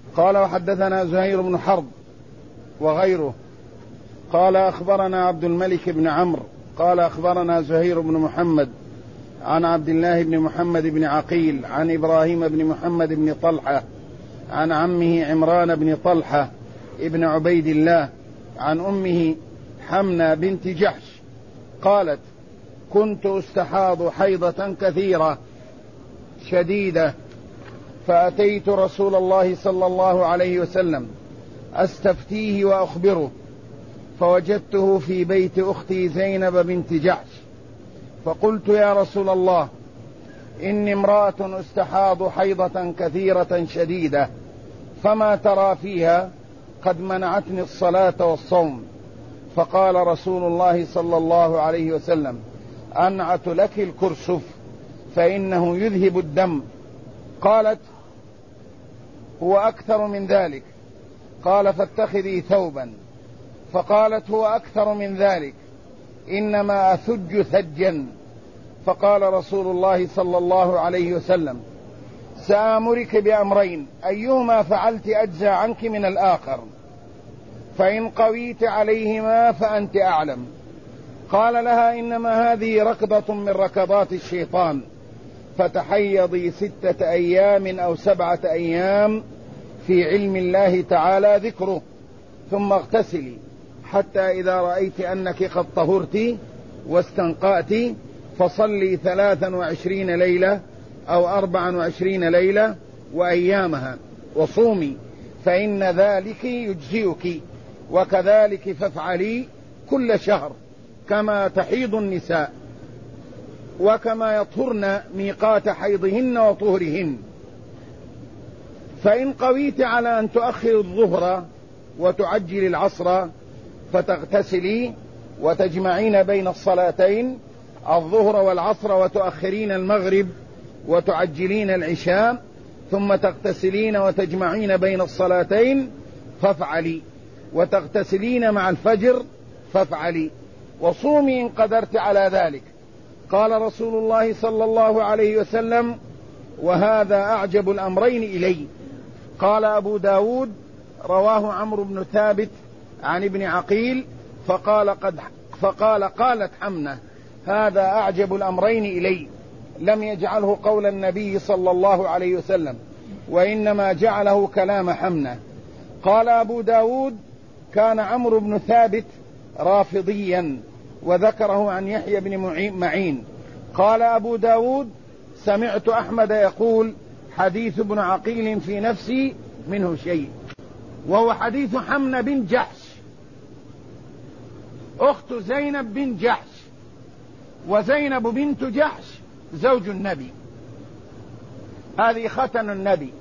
قال وحدثنا زهير بن حرب وغيره قال أخبرنا عبد الملك بن عمرو قال أخبرنا زهير بن محمد عن عبد الله بن محمد بن عقيل عن إبراهيم بن محمد بن طلحة عن عمه عمران بن طلحة ابن عبيد الله عن أمه حمنة بنت جحش قالت كنت استحاض حيضة كثيرة شديدة فأتيت رسول الله صلى الله عليه وسلم أستفتيه وأخبره فوجدته في بيت أختي زينب بنت جحش فقلت يا رسول الله إني امرأة استحاض حيضة كثيرة شديدة فما ترى فيها قد منعتني الصلاة والصوم فقال رسول الله صلى الله عليه وسلم أنعت لك الكرسف فإنه يذهب الدم. قالت هو أكثر من ذلك قال فاتخذي ثوبا فقالت هو أكثر من ذلك إنما أثج ثجا فقال رسول الله صلى الله عليه وسلم سآمرك بأمرين أيهما فعلت أجزى عنك من الآخر فإن قويت عليهما فأنت أعلم. قال لها إنما هذه ركضة من ركضات الشيطان فتحيضي 6 أيام أو 7 أيام في علم الله تعالى ذكره ثم اغتسلي حتى إذا رأيت أنك قد طهرت واستنقأت فصلي 23 ليلة أو 24 ليلة وأيامها وصومي فإن ذلك يجزئك وكذلك فافعلي كل شهر كما تحيض النساء وكما يطهرن ميقات حيضهن وطهرهن. فإن قويت على أن تؤخر الظهر وتعجل العصر فتغتسلي وتجمعين بين الصلاتين الظهر والعصر وتؤخرين المغرب وتعجلين العشاء ثم تغتسلين وتجمعين بين الصلاتين فافعلي وتغتسلين مع الفجر فافعلي وصومي إن قدرت على ذلك. قال رسول الله صلى الله عليه وسلم وهذا أعجب الأمرين إلي. قال أبو داود رواه عمرو بن ثابت عن ابن عقيل قالت حمنة هذا أعجب الأمرين إلي لم يجعله قول النبي صلى الله عليه وسلم وإنما جعله كلام حمنة. قال أبو داود كان عمرو بن ثابت رافضيا وذكره عن يحيى بن معين. قال أبو داود سمعت أحمد يقول حديث ابن عقيل في نفسي منه شيء وهو حديث حمنة بن جحش أخت زينب بن جحش وزينب بنت جحش زوج النبي هذه ختن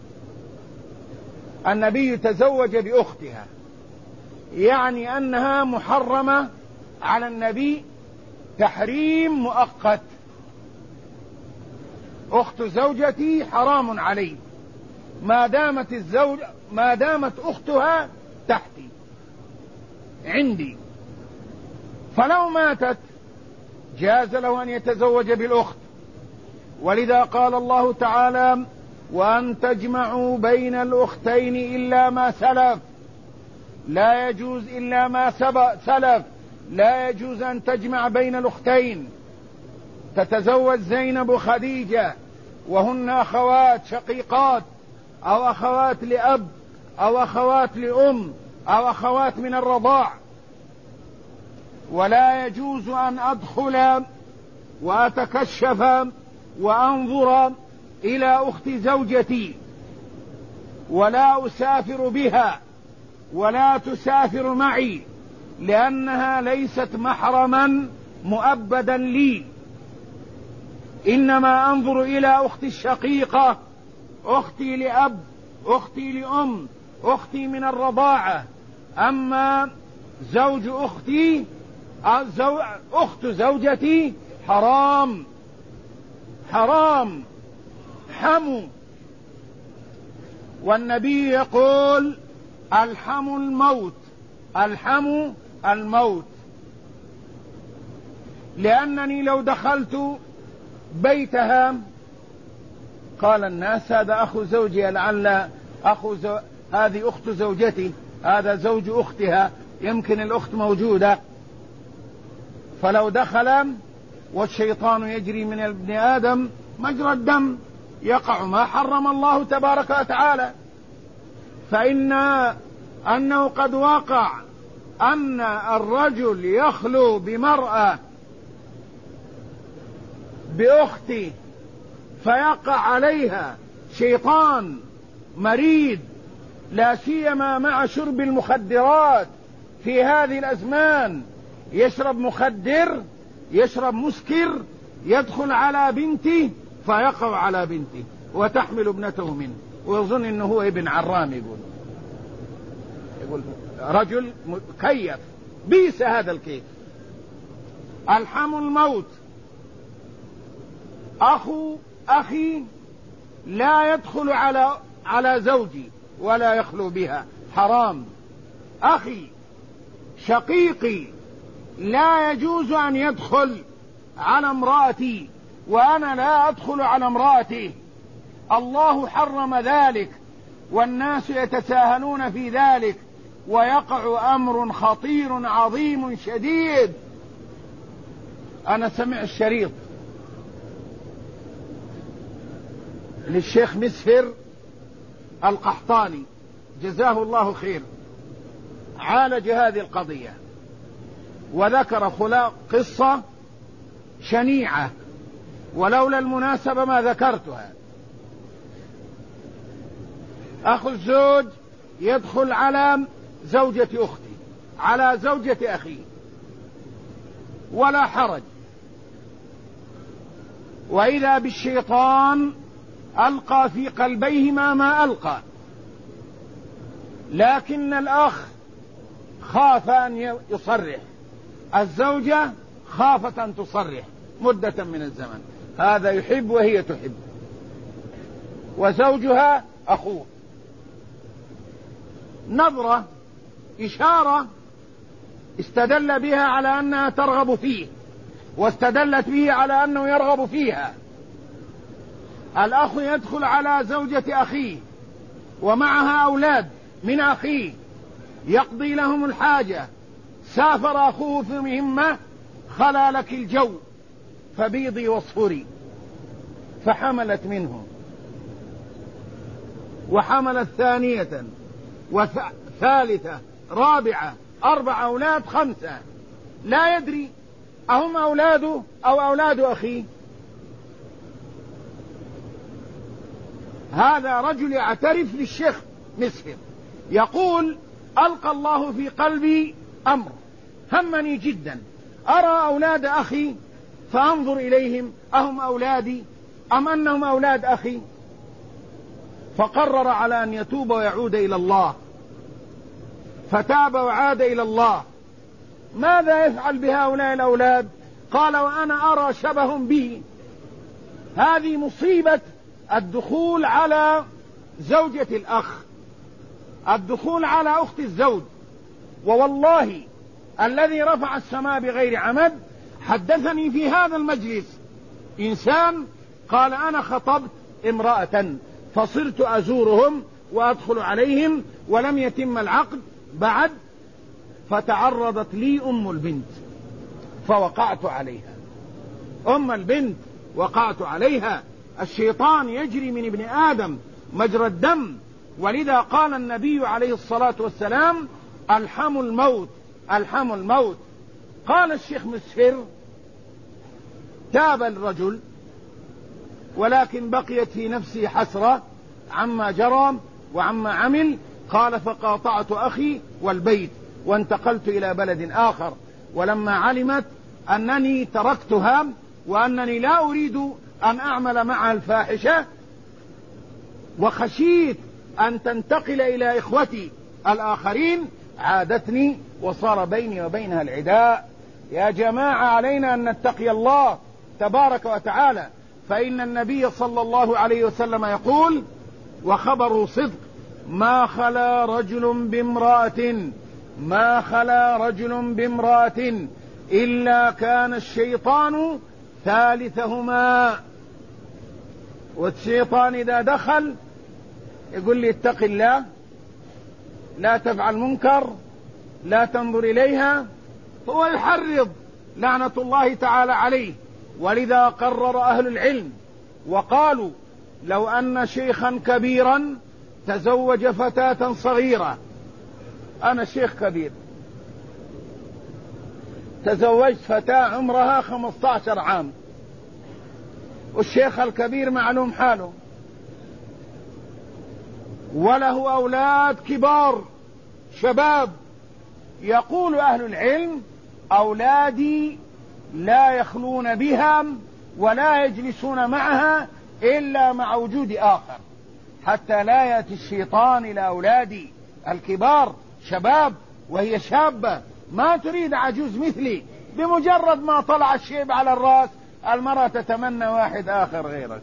النبي تزوج بأختها يعني أنها محرمة على النبي تحريم مؤقت. أخت زوجتي حرام علي ما دامت أختها تحتي عندي فلو ماتت جاز له أن يتزوج بالأخت. ولذا قال الله تعالى وأن تجمعوا بين الأختين إلا ما سلف لا يجوز إلا ما سلف لا يجوز أن تجمع بين الأختين. تتزوج زينب خديجة وهن أخوات شقيقات أو أخوات لأب أو أخوات لأم أو أخوات من الرضاع ولا يجوز أن أدخل وأتكشف وأنظر إلى أخت زوجتي ولا أسافر بها ولا تسافر معي لأنها ليست محرما مؤبدا لي. إنما أنظر إلى أختي الشقيقة أختي لأب أختي لأم أختي من الرضاعة. أما زوج أختي أخت زوجتي حرام حمو. والنبي يقول الحم الموت لأنني لو دخلت بيتها قال الناس هذا أخو زوجي لعل هذه أخت زوجتي، هذا زوج أختها، يمكن الأخت موجودة، فلو دخل والشيطان يجري من ابن آدم مجرى الدم يقع ما حرم الله تبارك وتعالى. فإن أنه قد وقع أن الرجل يخلو بمرأة بأخته فيقع عليها شيطان مريد، لا سيما مع شرب المخدرات في هذه الأزمان، يشرب مخدر، يشرب مسكر، يدخل على بنته فيقع على بنته وتحمل ابنته منه ويظن انه هو ابن عرام. يقول رجل كيف، بيس هذا الكيف. الحم الموت، أخي لا يدخل على زوجي ولا يخلو بها، حرام. أخي شقيقي لا يجوز أن يدخل على امرأتي وأنا لا أدخل على امرأتي، الله حرم ذلك والناس يتساهلون في ذلك، ويقع أمر خطير عظيم شديد. أنا سمع الشريط للشيخ مسفر القحطاني جزاه الله خير، عالج هذه القضية وذكر قصة شنيعة، ولولا المناسبة ما ذكرتها. أخو الزوج يدخل على زوجة أختي، على زوجة أخي، ولا حرج، وإذا بالشيطان ألقى في قلبيهما ما ألقى، لكن الأخ خاف أن يصرح، الزوجة خافت أن تصرح مدة من الزمن، هذا يحب وهي تحب، وزوجها أخوه، نظرة إشارة استدل بها على أنها ترغب فيه، واستدلت به على أنه يرغب فيها. الأخ يدخل على زوجة أخيه ومعها أولاد من أخيه، يقضي لهم الحاجة، سافر أخوه في مهمة، خلا لك الجو فبيضي واصفري، فحملت منه وحملت ثانية وثالثة رابعة، 4 أولاد 5، لا يدري أهم أولاده أو أولاد أخيه. هذا رجل يعترف للشيخ مسفر يقول: ألقى الله في قلبي أمر همني جدا، أرى أولاد أخي فأنظر إليهم أهم أولادي أم أنهم أولاد أخي، فقرر على أن يتوب ويعود إلى الله، فتاب وعاد إلى الله. ماذا يفعل بهؤلاء الأولاد؟ قال: وأنا أرى شبه به. هذه مصيبة الدخول على زوجة الأخ، الدخول على أخت الزوج. ووالله الذي رفع السماء بغير عمد حدثني في هذا المجلس إنسان قال: أنا خطبت امرأة فصرت أزورهم وأدخل عليهم ولم يتم العقد بعد، فتعرضت لي أم البنت فوقعت عليها، أم البنت وقعت عليها. الشيطان يجري من ابن آدم مجرى الدم، ولذا قال النبي عليه الصلاة والسلام: الحم الموت، الحم الموت. قال الشيخ مسفر: تاب الرجل ولكن بقيت في نفسي حسرة عما جرى وعما عمل. قال: فقاطعت أخي والبيت وانتقلت إلى بلد آخر، ولما علمت أنني تركتها وأنني لا أريد أن أعمل معها الفاحشة وخشيت أن تنتقل إلى إخوتي الآخرين عادتني وصار بيني وبينها العداء. يا جماعة علينا أن نتقي الله تبارك وتعالى، فإن النبي صلى الله عليه وسلم يقول وخبره صدق: ما خلا رجل بامرأة إلا كان الشيطان ثالثهما. والشيطان إذا دخل يقول لي: اتق الله لا تفعل منكر، لا تنظر إليها، هو يحرض لعنة الله تعالى عليه. ولذا قرر أهل العلم وقالوا لو أن شيخا كبيرا تزوج فتاة صغيرة، أنا شيخ كبير تزوجت فتاة عمرها 15 عام، والشيخ الكبير معلوم حاله وله أولاد كبار شباب، يقول أهل العلم أولادي لا يخلون بها ولا يجلسون معها إلا مع وجود آخر، حتى لا يأتي الشيطان إلى أولادي الكبار شباب وهي شابة ما تريد عجوز مثلي، بمجرد ما طلع الشيب على الرأس المرأة تتمنى واحد آخر غيرك.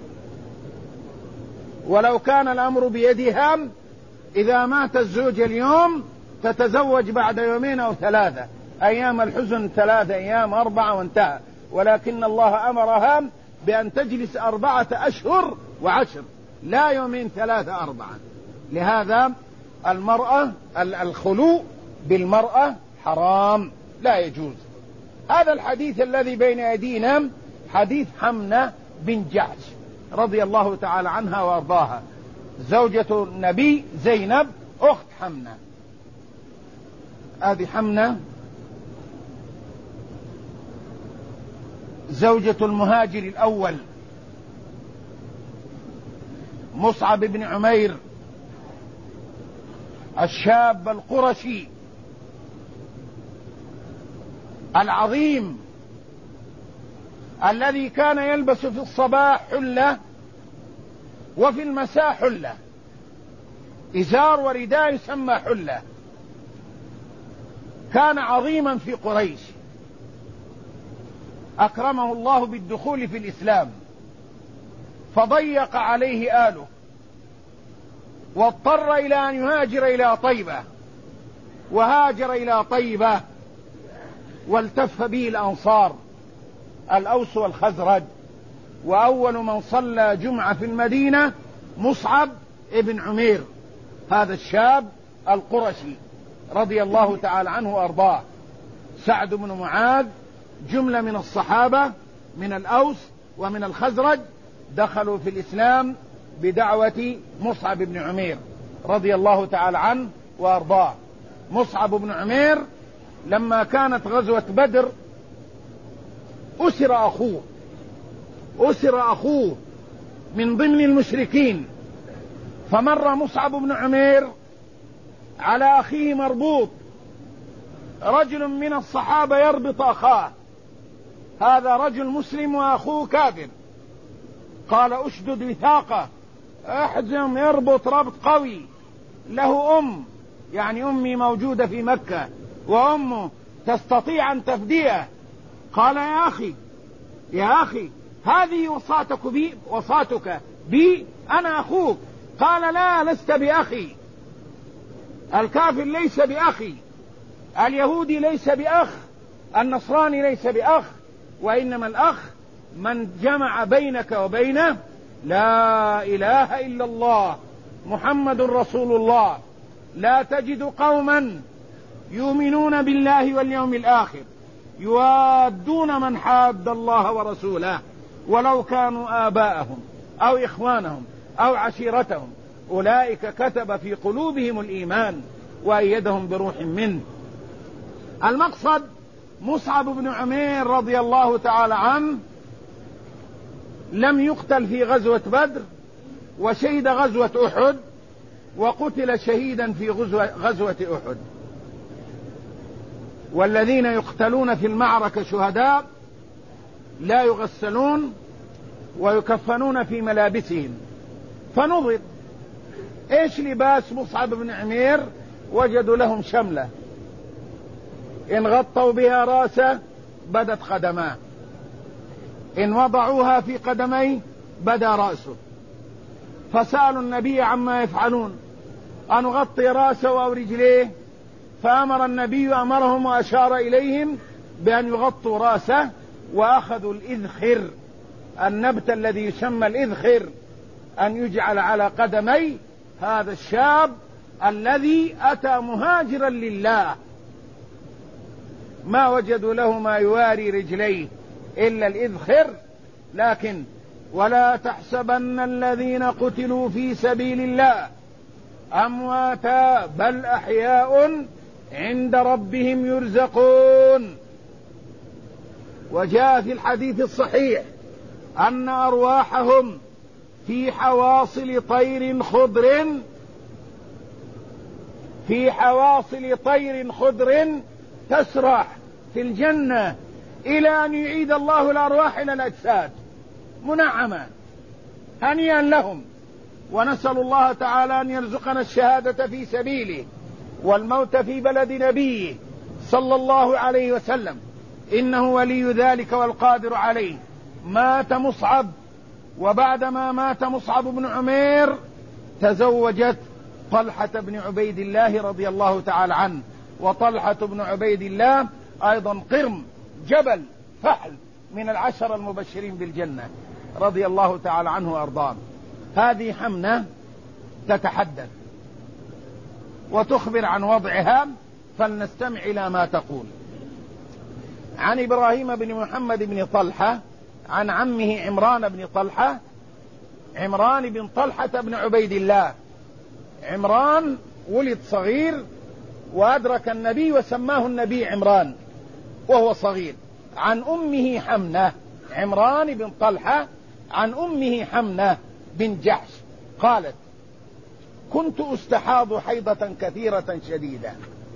ولو كان الأمر بيدها إذا مات الزوج اليوم تتزوج بعد 2 أو 3 أيام الحزن، 3 أيام 4 وانتهى، ولكن الله أمرها بأن تجلس 4 أشهر و10، لا 2 3 4. لهذا المرأة الخلو بالمرأة حرام لا يجوز. هذا الحديث الذي بين أيدينا حديث حمنة بن جحش رضي الله تعالى عنها وأرضاها، زوجة النبي زينب أخت حمنة. هذه حمنة زوجة المهاجر الأول مصعب بن عمير الشاب القرشي العظيم الذي كان يلبس في الصباح حلة وفي المساء حلة، إزار ورداء يسمى حلة. كان عظيما في قريش، أكرمه الله بالدخول في الإسلام فضيق عليه آله واضطر إلى أن يهاجر إلى طيبة، وهاجر إلى طيبة والتف به الأنصار الأوس والخزرج. وأول من صلى جمعة في المدينة مصعب ابن عمير، هذا الشاب القرشي رضي الله تعالى عنه وأرضاه. سعد بن معاذ جملة من الصحابة من الأوس ومن الخزرج دخلوا في الإسلام بدعوة مصعب بن عمير رضي الله تعالى عنه وأرضاه. مصعب بن عمير لما كانت غزوة بدر أسر أخوه من ضمن المشركين، فمر مصعب بن عمير على أخيه مربوط، رجل من الصحابة يربط أخاه، هذا رجل مسلم وأخوه كافر، قال أشدد وثاقه، احزم يربط ربط قوي، له يعني أمي موجودة في مكة وأمه تستطيع أن تفديه. قال يا أخي هذه وصاتك بي أنا أخوك. قال لا، لست بأخي، الكافر ليس بأخي، اليهودي ليس بأخ، النصراني ليس بأخ، وإنما الأخ من جمع بينك وبينه لا إله إلا الله محمد رسول الله. لا تجد قوما يؤمنون بالله واليوم الآخر يوادون من حاد الله ورسوله ولو كانوا آباءهم أو إخوانهم أو عشيرتهم، أولئك كتب في قلوبهم الإيمان وأيدهم بروح منه. المقصد مصعب بن عمير رضي الله تعالى عنه لم يقتل في غزوة بدر، وشهد غزوة أحد، وقتل شهيدا في غزوة أحد. والذين يقتلون في المعركة شهداء لا يغسلون ويكفنون في ملابسهم. فنظر ايش لباس مصعب بن عمير؟ وجدوا لهم شملة إن غطوا بها راسه بدت قدماه، إن وضعوها في قدميه بدا رأسه. فسألوا النبي عما يفعلون، أن نغطي راسه أو رجليه؟ فأمر النبي أمرهم وأشار إليهم بأن يغطوا راسه، وأخذوا الإذخر، النبت الذي يسمى الإذخر، أن يجعل على قدمي هذا الشاب الذي أتى مهاجرا لله ما وجدوا له ما يواري رجليه إلا الإذخر، لكن ولا تحسبن الذين قتلوا في سبيل الله أمواتا بل أحياء عند ربهم يرزقون. وجاء في الحديث الصحيح أن أرواحهم في حواصل طير خضر تسرح في الجنة إلى أن يعيد الله الأرواح إلى الأجساد منعمة هنيئا لهم. ونسأل الله تعالى أن يرزقنا الشهادة في سبيله والموت في بلد نبيه صلى الله عليه وسلم، إنه ولي ذلك والقادر عليه. مات مصعب، وبعدما مات مصعب بن عمير تزوجت طلحة بن عبيد الله رضي الله تعالى عنه. وطلحة بن عبيد الله أيضا قرم جبل فحل من العشر المبشرين بالجنة رضي الله تعالى عنه وأرضاه. هذه حمنة تتحدث وتخبر عن وضعها، فلنستمع إلى ما تقول. عن إبراهيم بن محمد بن طلحة عن عمه عمران بن طلحة، عمران بن طلحة بن عبيد الله. عمران ولد صغير وأدرك النبي وسماه النبي عمران وهو صغير. عن أمه حمنة، عمران بن طلحة عن أمه حمنة بن جحش قالت: كنت أستحاض حيضة كثيرة شديدة،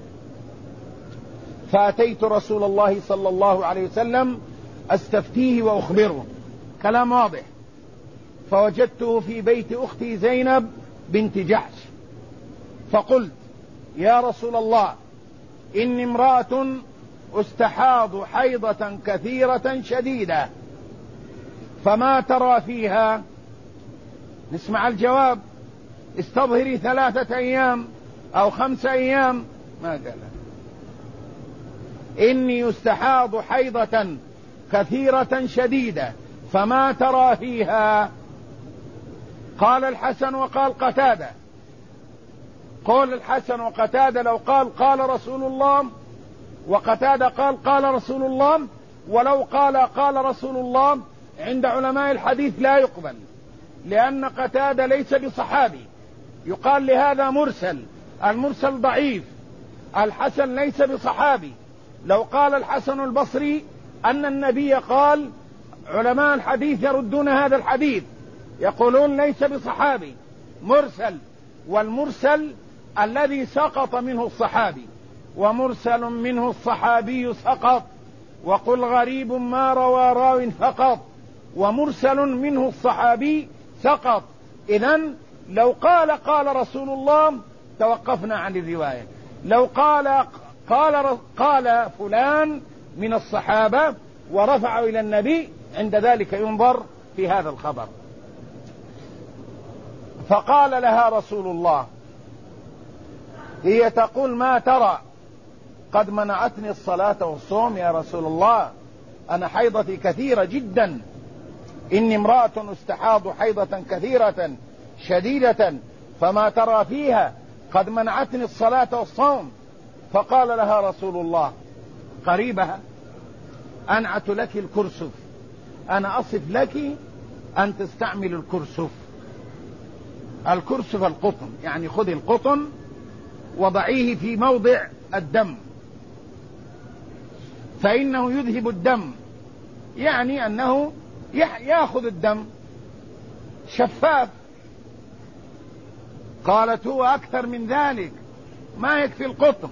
فأتيت رسول الله صلى الله عليه وسلم أستفتيه وأخبره، كلام واضح. فوجدته في بيت أختي زينب بنت جحش، فقلت: يا رسول الله، إني امرأة أستحاض حيضة كثيرة شديدة، فما ترى فيها؟ نسمع الجواب: استظهري 3 أيام أو 5 أيام. ما قال: إني أستحاض حيضة كثيرة شديدة، فما ترى فيها؟ قال الحسن وقال قتادة. قول الحسن وقتادة لو قال رسول الله، وقتادة قال رسول الله، ولو قال رسول الله عند علماء الحديث لا يقبل، لأن قتادة ليس بصحابي، يقال لهذا مرسل، المرسل ضعيف. الحسن ليس بصحابي، لو قال الحسن البصري أن النبي قال، علماء الحديث يردون هذا الحديث، يقولون ليس بصحابي، مرسل. والمرسل الذي سقط منه الصحابي، ومرسل منه الصحابي سقط، وقل غريب ما روى راو فقط، ومرسل منه الصحابي سقط. إذن لو قال رسول الله توقفنا عن الرواية. لو قال فلان من الصحابة ورفعوا إلى النبي، عند ذلك ينظر في هذا الخبر. فقال لها رسول الله، هي تقول: ما ترى؟ قد منعتني الصلاة والصوم يا رسول الله، أنا حيضتي كثيرة جدا، إني امرأة استحاض حيضة كثيرة شديدة، فما ترى فيها؟ قد منعتني الصلاة والصوم. فقال لها رسول الله قريبها: أنعت لك الكرسف، أنا أصف لك أن تستعمل الكرسف. الكرسف القطن، يعني خذي القطن وضعيه في موضع الدم، فإنه يذهب الدم، يعني أنه يأخذ الدم شفاف. قالت: هو أكثر من ذلك، ما يكفي القطن.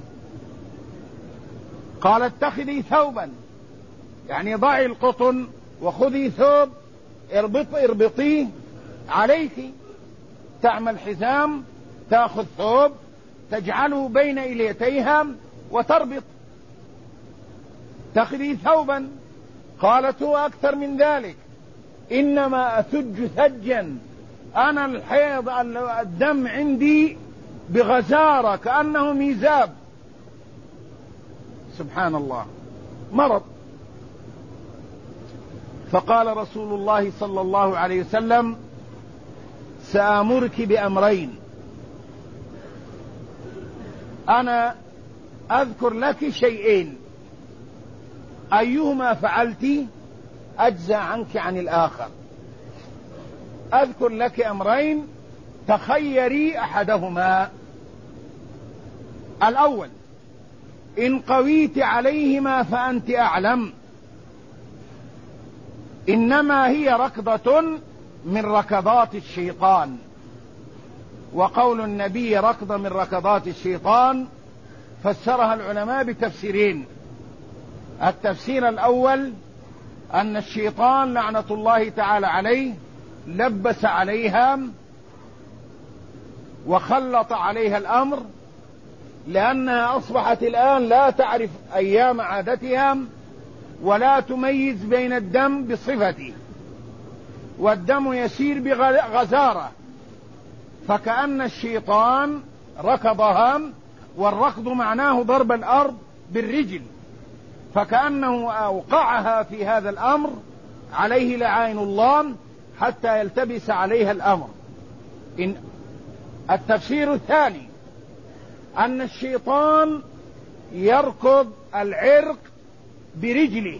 قالت: اتخذي ثوبا، يعني ضعي القطن وخذي ثوب اربطيه عليك، تعمل حزام، تأخذ ثوب تجعله بين إليتيها وتربط، تخذي ثوبا. قالت: هو أكثر من ذلك، إنما أثج ثجا، أنا الحيض الدم عندي بغزارة كأنه ميزاب. سبحان الله، مرض. فقال رسول الله صلى الله عليه وسلم: سآمرك بأمرين، أنا أذكر لك شيئين أيهما فعلت أجزى عنك عن الآخر. أذكر لك أمرين تخيري أحدهما. الأول: إن قويت عليهما فأنت أعلم، إنما هي ركضة من ركضات الشيطان. وقول النبي ركضة من ركضات الشيطان فسرها العلماء بتفسيرين. التفسير الأول أن الشيطان لعنة الله تعالى عليه لبس عليها وخلط عليها الأمر، لأنها أصبحت الآن لا تعرف أيام عادتها ولا تميز بين الدم بصفته، والدم يسير بغزارة، فكأن الشيطان ركضها، والركض معناه ضرب الأرض بالرجل، فكأنه أوقعها في هذا الأمر عليه لعائن الله حتى يلتبس عليها الأمر. التفسير الثاني أن الشيطان يركض العرق برجله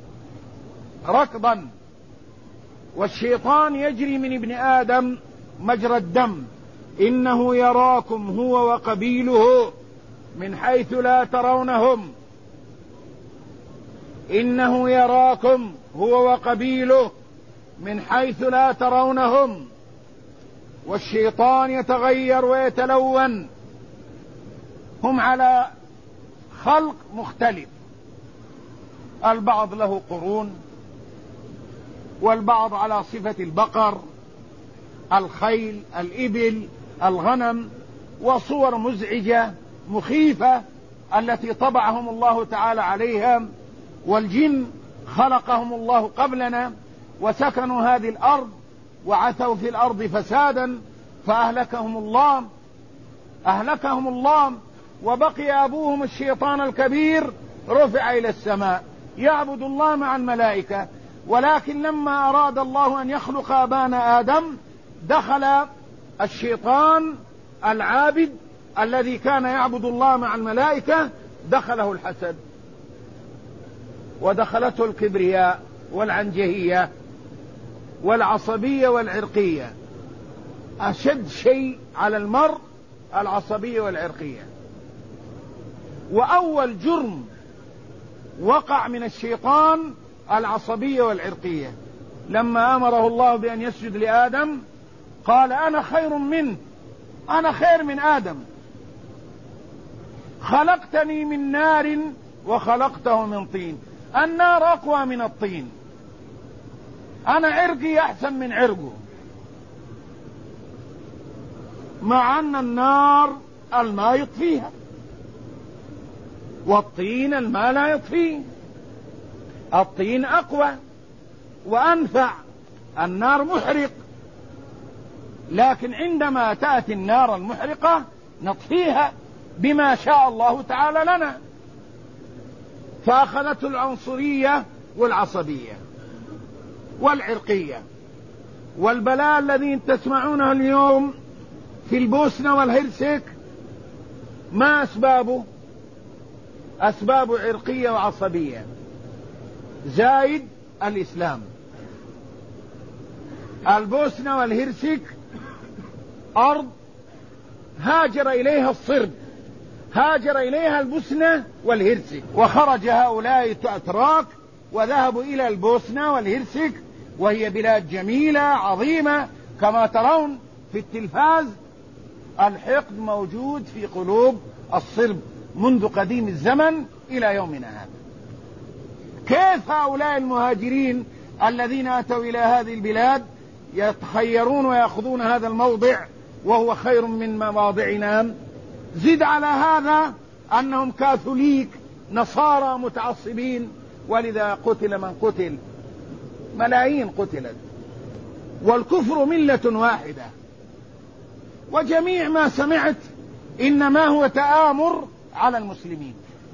ركضا، والشيطان يجري من ابن آدم مجرى الدم. إنه يراكم هو وقبيله من حيث لا ترونهم، إنه يراكم هو وقبيله من حيث لا ترونهم. والشيطان يتغير ويتلون، هم على خلق مختلف، البعض له قرون، والبعض على صفة البقر، الخيل، الإبل، الغنم، وصور مزعجة مخيفة التي طبعهم الله تعالى عليها. والجن خلقهم الله قبلنا وسكنوا هذه الأرض وعثوا في الأرض فسادا فأهلكهم الله، وبقي أبوهم الشيطان الكبير رفع إلى السماء يعبد الله مع الملائكة. ولكن لما أراد الله أن يخلق أبانا آدم دخل الشيطان العابد الذي كان يعبد الله مع الملائكة، دخله الحسد ودخلته الكبرياء والعنجهية والعصبية والعرقية. أشد شيء على المرء العصبية والعرقية. وأول جرم وقع من الشيطان العصبية والعرقية. لما أمره الله بأن يسجد لآدم قال: أنا خير منه، أنا خير من آدم، خلقتني من نار وخلقته من طين، النار أقوى من الطين، أنا عرقي أحسن من عرقه، مع أن النار الماء يطفيها والطين الماء لا يطفيه. الطين أقوى وأنفع، النار محرق، لكن عندما تأتي النار المحرقة نطفيها بما شاء الله تعالى لنا. فأخذته العنصرية والعصبية والعرقية. والبلاء الذي تسمعونه اليوم في البوسنة والهرسك ما أسبابه؟ أسباب عرقية وعصبية، زايد الإسلام. البوسنة والهرسك أرض هاجر إليها الصرب، هاجر إليها البوسنة والهرسك، وخرج هؤلاء الأتراك وذهبوا إلى البوسنة والهرسك، وهي بلاد جميلة عظيمة كما ترون في التلفاز. الحقد موجود في قلوب الصرب منذ قديم الزمن إلى يومنا هذا. كيف هؤلاء المهاجرين الذين أتوا إلى هذه البلاد يتخيرون ويأخذون هذا الموضع وهو خير من مواضعنا؟ زد على هذا أنهم كاثوليك نصارى متعصبين، ولذا قتل من قتل، ملايين قتلت، والكفر ملة واحدة. وجميع ما سمعت إنما هو تآمر على المسلمين،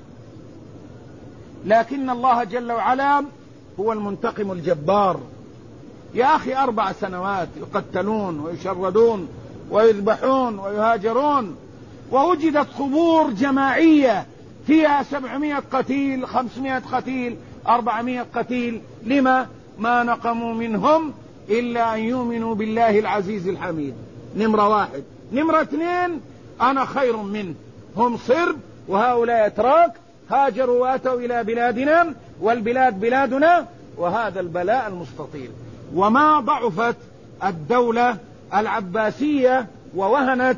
لكن الله جل وعلا هو المنتقم الجبار. يا أخي 4 سنوات يقتلون ويشردون ويذبحون ويهاجرون، ووجدت قبور جماعية فيها 700 قتيل، 500 قتيل، 400 قتيل. لما؟ ما نقموا منهم إلا أن يؤمنوا بالله العزيز الحميد. نمرة 1. نمرة 2: أنا خير منه. هم صرب وهؤلاء أتراك، هاجروا وأتوا إلى بلادنا والبلاد بلادنا، وهذا البلاء المستطيل. وما ضعفت الدولة العباسية ووهنت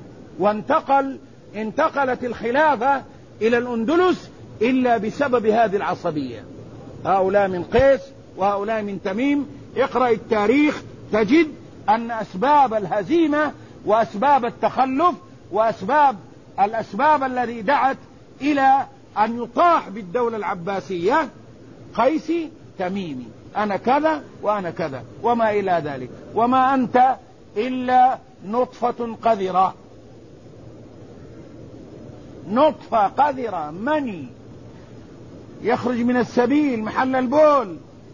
انتقلت الخلافة إلى الأندلس إلا بسبب هذه العصبية. هؤلاء من قيس وهؤلاء من تميم. اقرأ التاريخ تجد أن أسباب الهزيمة وأسباب التخلف الأسباب التي دعت إلى أن يطاح بالدولة العباسية قيسي تميمي، أنا كذا وأنا كذا وما إلى ذلك. وما أنت إلا نطفة قذرة، نطفة قذرة، مني يخرج من السبيل محل البول،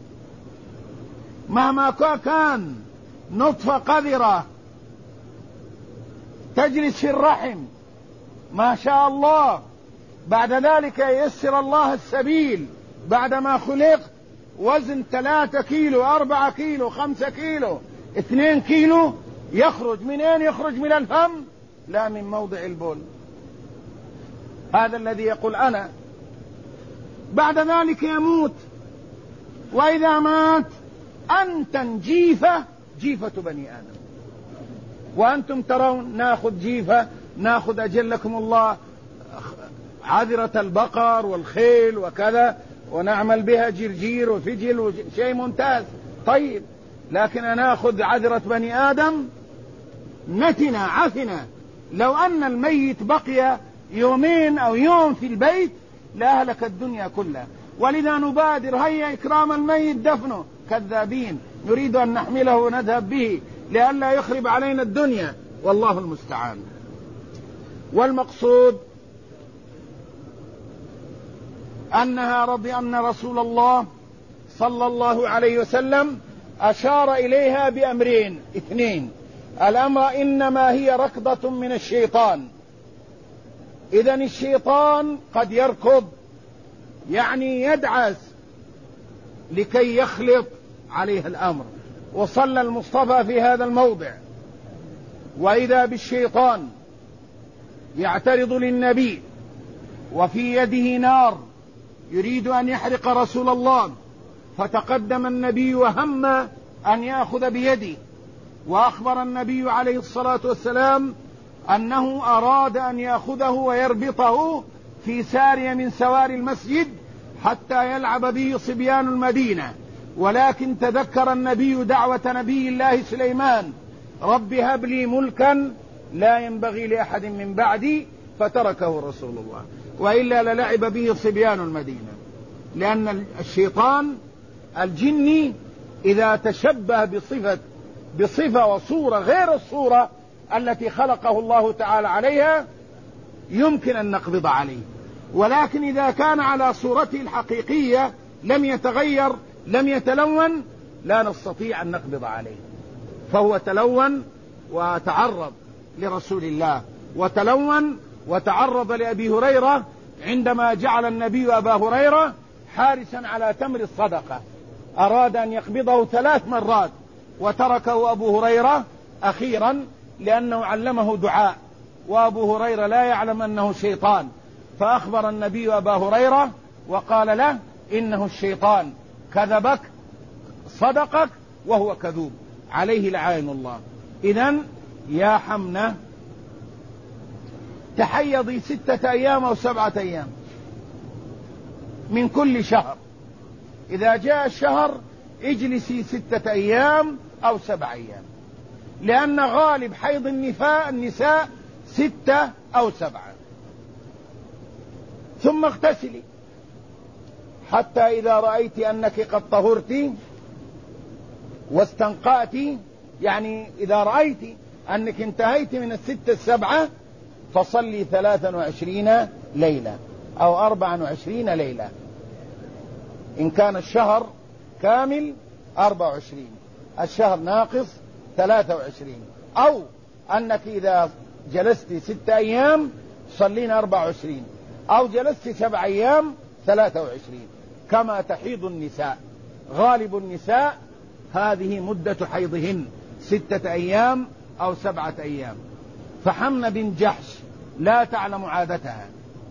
مهما كان نطفة قذرة تجلس في الرحم ما شاء الله. بعد ذلك ييسر الله السبيل، بعدما خلقت وزن 3 كيلو، 4 كيلو، 5 كيلو، 2 كيلو، يخرج من أين؟ يخرج من الفم لا من موضع البول. هذا الذي يقول أنا. بعد ذلك يموت، وإذا مات أنتن جيفة بني آدم. وأنتم ترون ناخذ جيفة، ناخذ أجلكم الله عذرة البقر والخيل وكذا، ونعمل بها جرجير وفجل شيء ممتاز. طيب، لكن أنا أخذ عذرة بني آدم نتنا عفنا. لو أن الميت بقي يومين أو يوم في البيت لأهلك الدنيا كلها. ولذا نبادر، هيا إكرام الميت دفنه. كذابين، نريد أن نحمله ونذهب به لئلا يخرب علينا الدنيا، والله المستعان. والمقصود أن رسول الله صلى الله عليه وسلم أشار إليها بأمرين 2. الأمر إنما هي ركضة من الشيطان. إذن الشيطان قد يركض، يعني يدعس لكي يخلط عليه الأمر. وصلى المصطفى في هذا الموضع، وإذا بالشيطان يعترض للنبي وفي يده نار يريد أن يحرق رسول الله، فتقدم النبي وهم أن يأخذ بيده، وأخبر النبي عليه الصلاة والسلام أنه أراد أن يأخذه ويربطه في سارية من سواري المسجد حتى يلعب به صبيان المدينة. ولكن تذكر النبي دعوة نبي الله سليمان: رب هب لي ملكا لا ينبغي لأحد من بعدي، فتركه رسول الله، وإلا للعب به صبيان المدينة. لأن الشيطان الجني إذا تشبه بصفة وصورة غير الصورة التي خلقه الله تعالى عليها يمكن أن نقبض عليه، ولكن إذا كان على صورته الحقيقية لم يتغير لم يتلون لا نستطيع أن نقبض عليه. فهو تلون وتعرض لرسول الله، وتلون وتعرض لأبي هريرة عندما جعل النبي أبا هريرة حارسا على تمر الصدقة، أراد أن يقبضه 3 مرات وتركه أبو هريرة أخيرا لأنه علمه دعاء، وأبو هريرة لا يعلم أنه شيطان، فأخبر النبي أبا هريرة وقال له: إنه الشيطان كذبك صدقك وهو كذوب، عليه لعائن الله. إذن يا حمنة تحيضي 6 أيام أو 7 أيام من كل شهر. إذا جاء الشهر اجلسي 6 أيام أو 7 أيام، لأن غالب حيض النساء 6 أو 7. ثم اغتسلي حتى إذا رأيت أنك قد طهرت واستنقأت، يعني إذا رأيت أنك انتهيت من 6 7 فصلي 23 ليلة أو 24 ليلة. إن كان الشهر كامل 24، الشهر ناقص 23. أو أنك إذا جلست 6 أيام صلين 24، أو جلست 7 أيام 23، كما تحيض النساء. غالب النساء هذه مدة حيضهن 6 أيام أو 7 أيام. فحمنا بن جحش لا تعلم عادتها،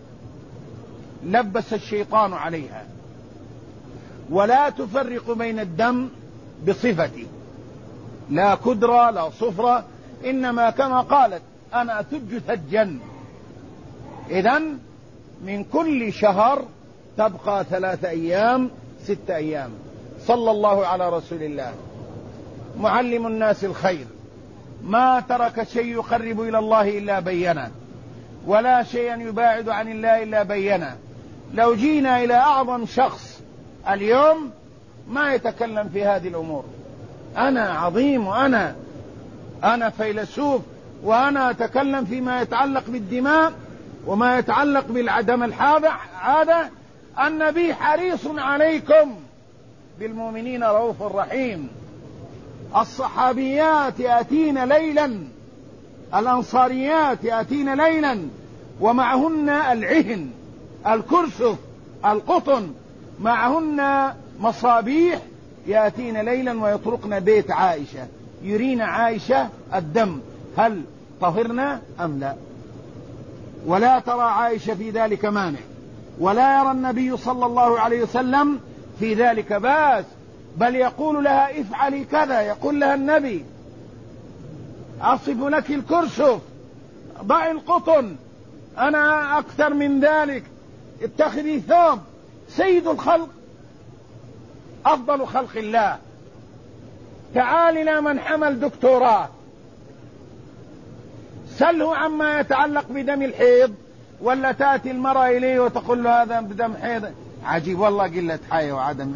لبس الشيطان عليها، ولا تفرق بين الدم بصفته، لا كدرة لا صفرة، إنما كما قالت أنا أثج ثجا. إذن من كل شهر تبقى 3 أيام 6 أيام. صلى الله على رسول الله. معلم الناس الخير، ما ترك شيء يقرب إلى الله إلا بينه، ولا شيئا يباعد عن الله إلا بينه. لو جينا إلى أعظم شخص اليوم ما يتكلم في هذه الأمور. أنا عظيم، وأنا فيلسوف، وأنا أتكلم فيما يتعلق بالدماء وما يتعلق بالعدم العادة. النبي حريص عليكم بالمؤمنين رؤوف رحيم. الصحابيات يأتين ليلا، الأنصاريات يأتين ليلا ومعهن العهن، الكرسف، القطن، معهن مصابيح، يأتين ليلا ويطرقن بيت عائشة، يرين عائشة الدم، هل طهرنا أم لا؟ ولا ترى عائشة في ذلك مانع، ولا يرى النبي صلى الله عليه وسلم في ذلك بأس، بل يقول لها افعلي كذا، يقول لها النبي أصف لك الكرسف، ضعي القطن، أنا أكثر من ذلك، اتخذي ثوب. سيد الخلق، أفضل خلق الله، تعال إلى من حمل دكتوراه سله عما يتعلق بدم الحيض، ولا تأتي المرأة إليه وتقول له هذا بدم حيض. عجيب والله، قلة حياة وعدم.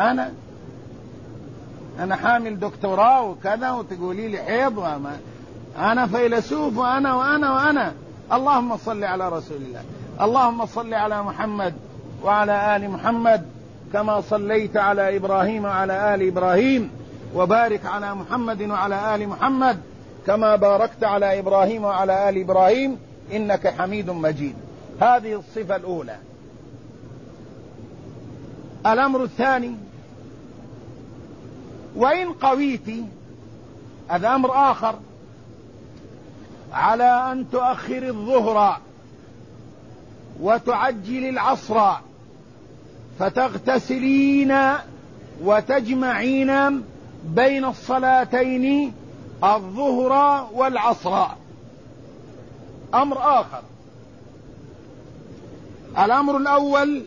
أنا حامل دكتوراه وكذا وتقولي لي حيض، وما أنا فيلسوف، وأنا. اللهم صل على رسول الله. اللهم صل على محمد وعلى آل محمد كما صليت على إبراهيم وعلى آل إبراهيم، وبارك على محمد وعلى آل محمد كما باركت على إبراهيم وعلى آل إبراهيم إنك حميد مجيد. هذه الصفة الأولى. الأمر الثاني، وإن قويت، هذا أمر آخر، على أن تؤخر الظهر وتعجل العصر، فتغتسلين وتجمعين بين الصلاتين الظهر والعصر، أمر آخر. الأمر الأول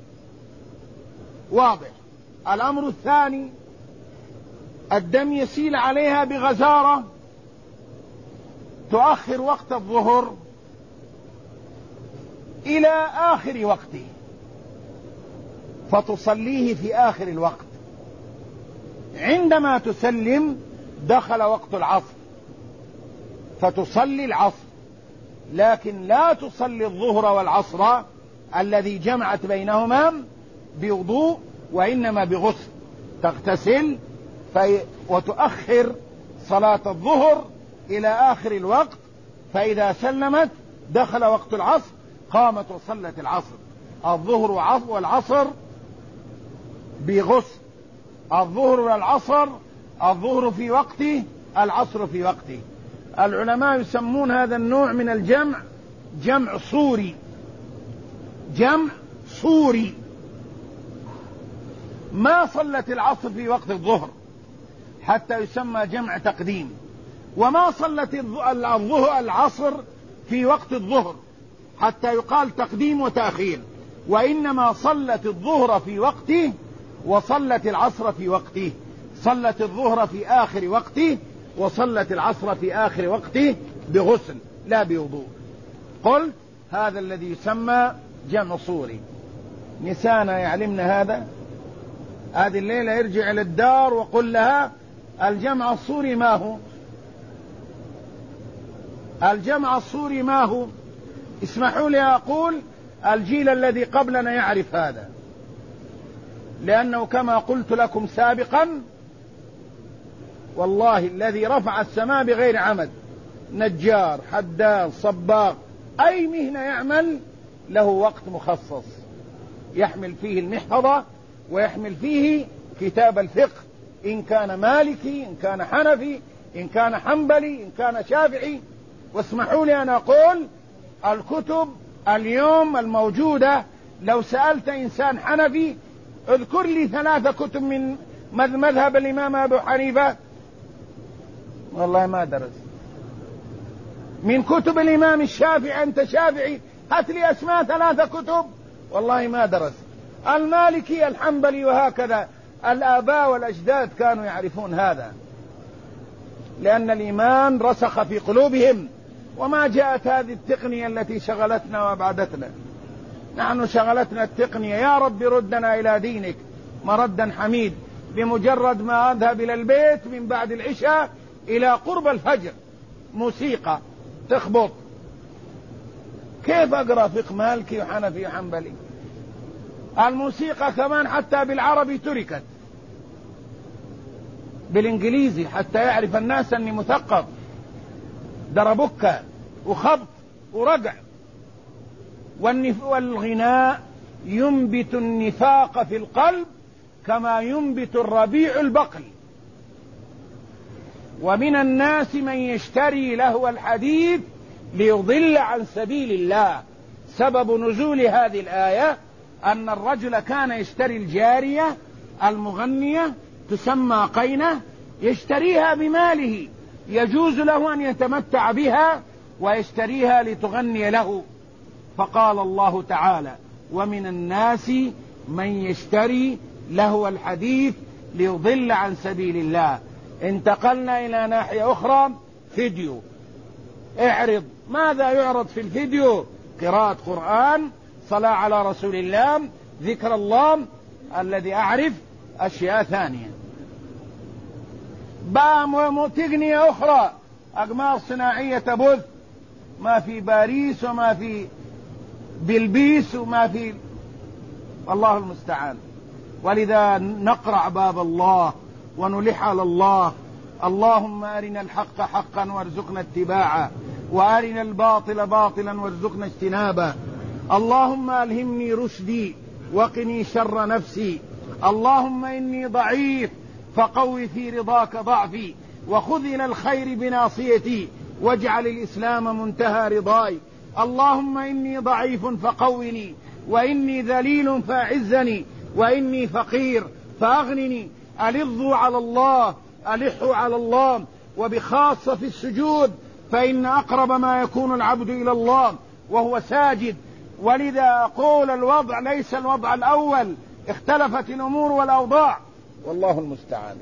واضح. الأمر الثاني، الدم يسيل عليها بغزارة، تؤخر وقت الظهر إلى آخر وقته فتصليه في آخر الوقت. عندما تسلم دخل وقت العصر فتصلي العصر، لكن لا تصلي الظهر والعصر الذي جمعت بينهما بوضوء، وإنما بغسل. تغتسل وتؤخر صلاة الظهر إلى آخر الوقت، فإذا سلمت دخل وقت العصر، قامت وصلت العصر. الظهر والعصر بغسل، الظهر والعصر، الظهر في وقته، العصر في وقته. العلماء يسمون هذا النوع من الجمع جمع صوري. جمع صوري. ما صلت العصر في وقت الظهر حتى يسمى جمع تقديم، وما صلت العصر في وقت الظهر حتى يقال تقديم وتأخير، وإنما صلت الظهر في وقته وصلت العصر في وقته. صلت الظهر في آخر وقته وصلت العصر في آخر وقته بغسل لا بوضوء. قلت هذا الذي يسمى جمع صوري. نسانا يعلمن هذا. هذه الليلة يرجع إلى الدار وقل لها الجمع الصوري ما هو. الجمع الصوري ما هو؟ اسمحوا لي أقول الجيل الذي قبلنا يعرف هذا، لأنه كما قلت لكم سابقا والله الذي رفع السماء بغير عمد نجار، حداد، صباغ، أي مهنة يعمل له وقت مخصص يحمل فيه المحفظة ويحمل فيه كتاب الفقه، إن كان مالكي، إن كان حنفي، إن كان حنبلي، إن كان شافعي. واسمحوا لي أن أقول الكتب اليوم الموجودة، لو سألت إنسان حنفي اذكر لي 3 كتب من مذهب الإمام أبو حنيفة، والله ما درس. من كتب الإمام الشافعي، أنت شافعي هات لي أسماء 3 كتب، والله ما درس. المالكي، الحنبلي، وهكذا. الآباء والأجداد كانوا يعرفون هذا، لأن الإيمان رسخ في قلوبهم. وما جاءت هذه التقنية التي شغلتنا وأبعدتنا. نحن شغلتنا التقنية، يا رب ردنا إلى دينك مردا حميد. بمجرد ما أذهب إلى البيت من بعد العشاء إلى قرب الفجر موسيقى تخبط، كيف أقرأ فقه مالكي وحنفي وحنبلي؟ الموسيقى كمان حتى بالعربي تركت، بالإنجليزي حتى يعرف الناس أني مثقف. دربكة وخبط ورقع. والغناء ينبت النفاق في القلب كما ينبت الربيع البقل. ومن الناس من يشتري لهو الحديث ليضل عن سبيل الله. سبب نزول هذه الآية أن الرجل كان يشتري الجارية المغنية تسمى قينة، يشتريها بماله، يجوز له أن يتمتع بها ويشتريها لتغني له. فقال الله تعالى: ومن الناس من يشتري لهو الحديث ليضل عن سبيل الله. انتقلنا إلى ناحية أخرى، فيديو. اعرض، ماذا يعرض في الفيديو؟ قراءة قرآن، صلاة على رسول الله، ذكر الله. الذي أعرف أشياء ثانية. تقنية أخرى، أقمار صناعية تبث، ما في باريس وما في بلبيس وما في، والله المستعان. ولذا نقرع باب الله ونلح على الله: اللهم أرنا الحق حقا وارزقنا اتباعه، وأرنا الباطل باطلا وارزقنا اجتنابه. اللهم ألهمني رشدي وقني شر نفسي. اللهم إني ضعيف فقوي في رضاك ضعفي، وخذ إلى الخير بناصيتي، واجعل الإسلام منتهى رضاي. اللهم إني ضعيف فقوني، وإني ذليل فأعزني، وإني فقير فأغنني. ألظوا على الله، ألحوا على الله، وبخاصة في السجود، فإن أقرب ما يكون العبد إلى الله وهو ساجد. ولذا أقول الوضع ليس الوضع الأول، اختلفت الأمور والأوضاع، والله المستعان.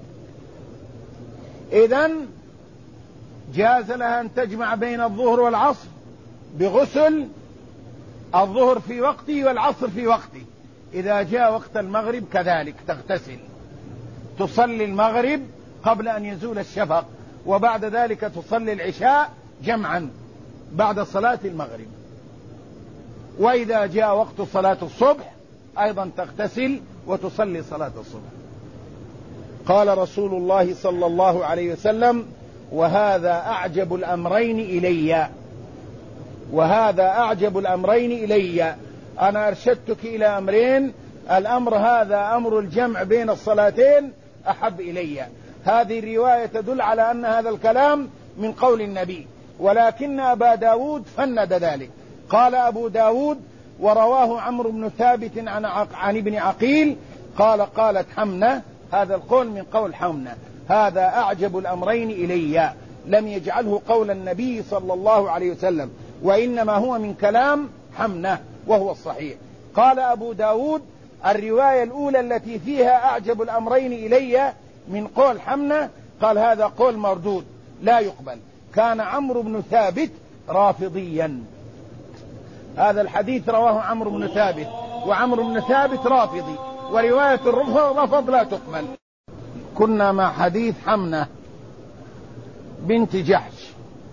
إذن جاز لها أن تجمع بين الظهر والعصر بغسل، الظهر في وقته والعصر في وقته. إذا جاء وقت المغرب كذلك تغتسل، تصلي المغرب قبل أن يزول الشفق، وبعد ذلك تصلي العشاء جمعا بعد صلاة المغرب. وإذا جاء وقت صلاة الصبح أيضا تغتسل وتصلي صلاة الصبح. قال رسول الله صلى الله عليه وسلم: وهذا أعجب الأمرين إلي، وهذا أعجب الأمرين إلي. أنا أرشدتك إلى أمرين، الأمر هذا أمر الجمع بين الصلاتين أحب إلي. هذه الرواية تدل على أن هذا الكلام من قول النبي، ولكن أبا داود فند ذلك. قال أبو داود: ورواه عمرو بن ثابت عن ابن عقيل قالت حمنة. هذا القول من قول حمنة. هذا أعجب الأمرين إلي، لم يجعله قول النبي صلى الله عليه وسلم، وإنما هو من كلام حمنة وهو الصحيح. قال أبو داود: الرواية الأولى التي فيها أعجب الأمرين إلي من قول حمنة، قال هذا قول مردود لا يقبل. كان عمرو بن ثابت رافضيا. هذا الحديث رواه عمرو بن ثابت، وعمرو بن ثابت رافضي، ورواية الرفض لا تقبل. كنا مع حديث حمنة بنت جحش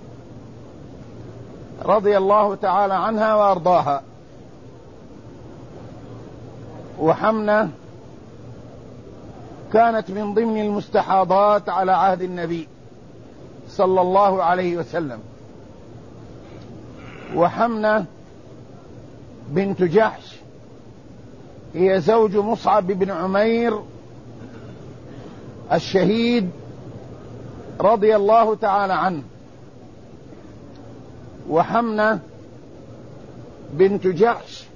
رضي الله تعالى عنها وأرضاها. وحمنة كانت من ضمن المستحاضات على عهد النبي صلى الله عليه وسلم، وحمنة بنت جحش هي زوج مصعب بن عمير الشهيد رضي الله تعالى عنه. وحمنة بنت جحش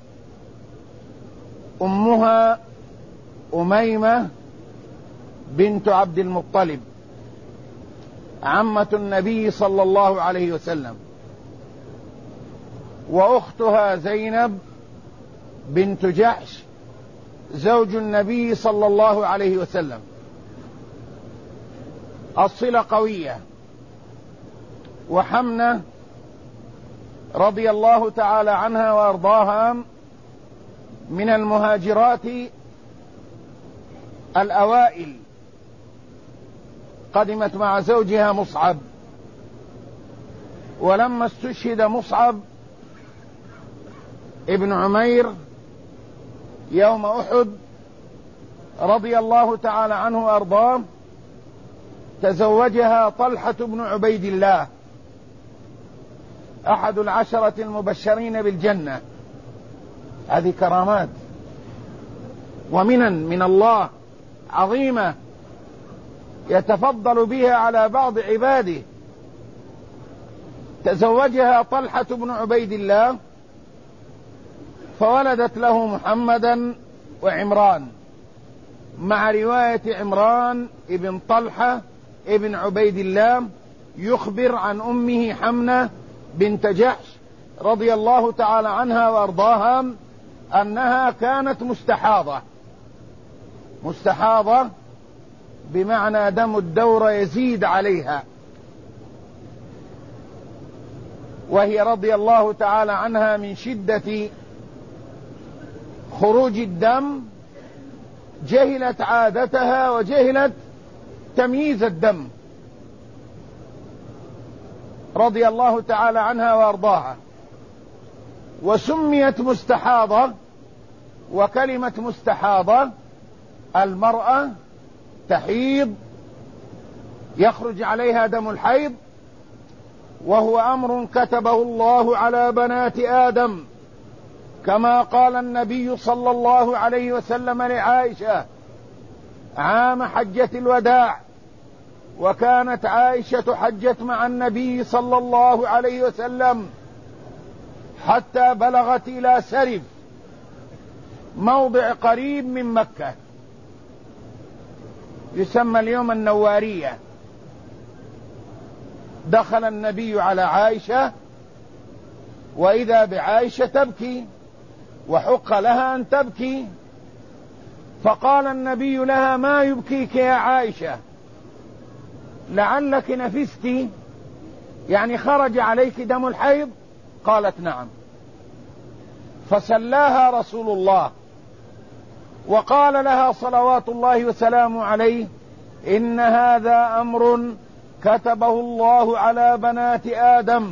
أمها أميمة بنت عبد المطلب عمة النبي صلى الله عليه وسلم، وأختها زينب بنت جحش زوج النبي صلى الله عليه وسلم. الصلة قوية. وحمنة رضي الله تعالى عنها وأرضاها من المهاجرات الأوائل، قدمت مع زوجها مصعب، ولما استشهد مصعب ابن عمير يوم أحد رضي الله تعالى عنه وأرضاه تزوجها طلحة بن عبيد الله أحد العشرة المبشرين بالجنة. هذه كرامات ومنن من الله عظيمة يتفضل بها على بعض عباده. تزوجها طلحة بن عبيد الله فولدت له محمدا وعمران، مع رواية عمران ابن طلحة ابن عبيد الله يخبر عن أمه حمنة بنت جحش رضي الله تعالى عنها وأرضاها أنها كانت مستحاضة بمعنى دم الدورة يزيد عليها، وهي رضي الله تعالى عنها من شدة خروج الدم جهلت عادتها وجهلت تمييز الدم رضي الله تعالى عنها وارضاها، وسميت مستحاضة. وكلمة مستحاضة المرأة تحيض يخرج عليها دم الحيض، وهو أمر كتبه الله على بنات آدم، كما قال النبي صلى الله عليه وسلم لعائشة عام حجة الوداع، وكانت عائشة حجت مع النبي صلى الله عليه وسلم حتى بلغت إلى سرف موضع قريب من مكة يسمى اليوم النوارية. دخل النبي على عائشة وإذا بعائشة تبكي، وحق لها أن تبكي، فقال النبي لها: ما يبكيك يا عائشة؟ لعلك نفست، يعني خرج عليك دم الحيض؟ قالت: نعم. فسلاها رسول الله وقال لها صلوات الله وسلامه عليه: إن هذا أمر كتبه الله على بنات آدم،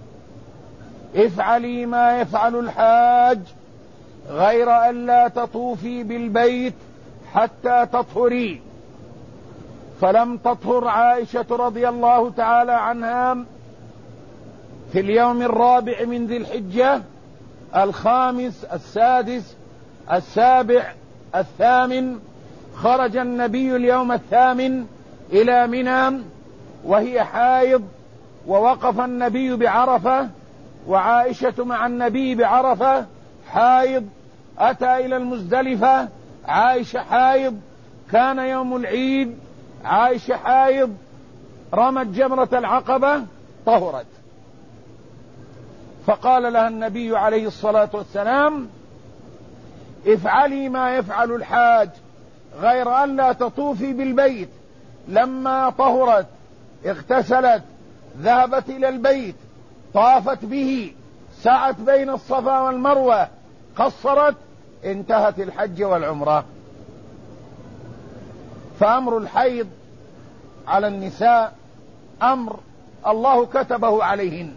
افعلي ما يفعل الحاج غير أن لا تطوفي بالبيت حتى تطهري. فلم تطهر عائشة رضي الله تعالى عنها في اليوم الرابع من ذي الحجة، الخامس، السادس، السابع، الثامن. خرج النبي اليوم الثامن إلى منى وهي حائض، ووقف النبي بعرفة وعائشة مع النبي بعرفة حائض. أتى إلى المزدلفة، عائشة حائض. كان يوم العيد، عائشة حائض. رمت جمرة العقبة، طهرت. فقال لها النبي عليه الصلاة والسلام: افعلي ما يفعل الحاج غير أن لا تطوفي بالبيت. لما طهرت اغتسلت، ذهبت إلى البيت، طافت به، سعت بين الصفا والمروة، قصرت، انتهت الحج والعمرة. فأمر الحيض على النساء أمر الله كتبه عليهن.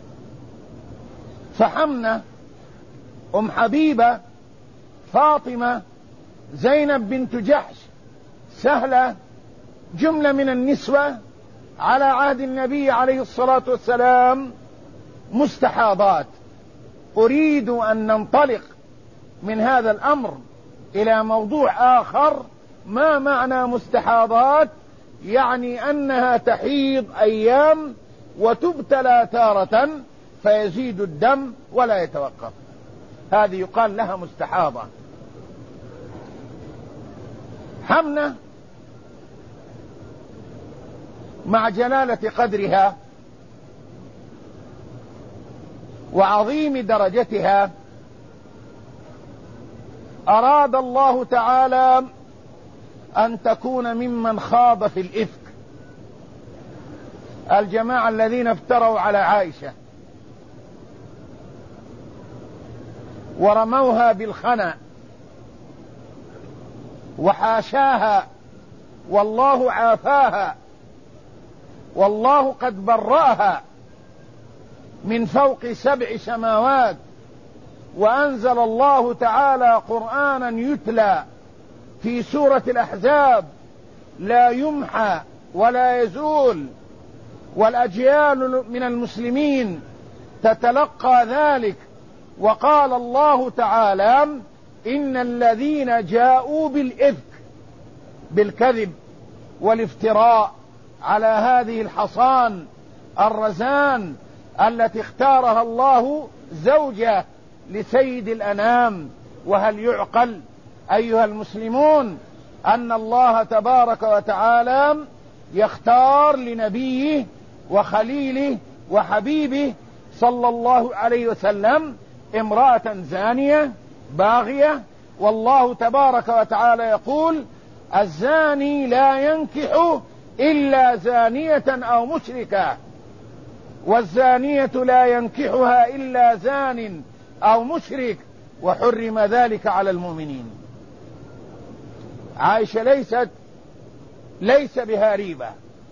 فحمنة، أم حبيبة، فاطمة، زينب بنت جحش، سهلة، جملة من النسوة على عهد النبي عليه الصلاة والسلام مستحاضات. أريد أن ننطلق من هذا الأمر إلى موضوع آخر. ما معنى مستحاضات؟ يعني أنها تحيض أيام وتبتلى تارة فيزيد الدم ولا يتوقف، هذه يقال لها مستحاضة. حمنة مع جلالة قدرها وعظيم درجتها أراد الله تعالى أن تكون ممن خاض في الإفك، الجماعة الذين افتروا على عائشة ورموها بالخنا وحاشاها، والله عافاها، والله قد برأها من فوق 7 سماوات، وأنزل الله تعالى قرآنا يتلى في سورة الأحزاب لا يمحى ولا يزول، والأجيال من المسلمين تتلقى ذلك. وقال الله تعالى إن الذين جاءوا بالإفك، بالكذب والافتراء على هذه الحصان الرزان التي اختارها الله زوجة لسيد الأنام. وهل يعقل أيها المسلمون أن الله تبارك وتعالى يختار لنبيه وخليله وحبيبه صلى الله عليه وسلم امرأة زانية باغية؟ والله تبارك وتعالى يقول الزاني لا ينكح إلا زانية أو مشركة، والزانية لا ينكحها إلا زان أو مشرك، وحرم ذلك على المؤمنين. عائشة ليس بها ريبة.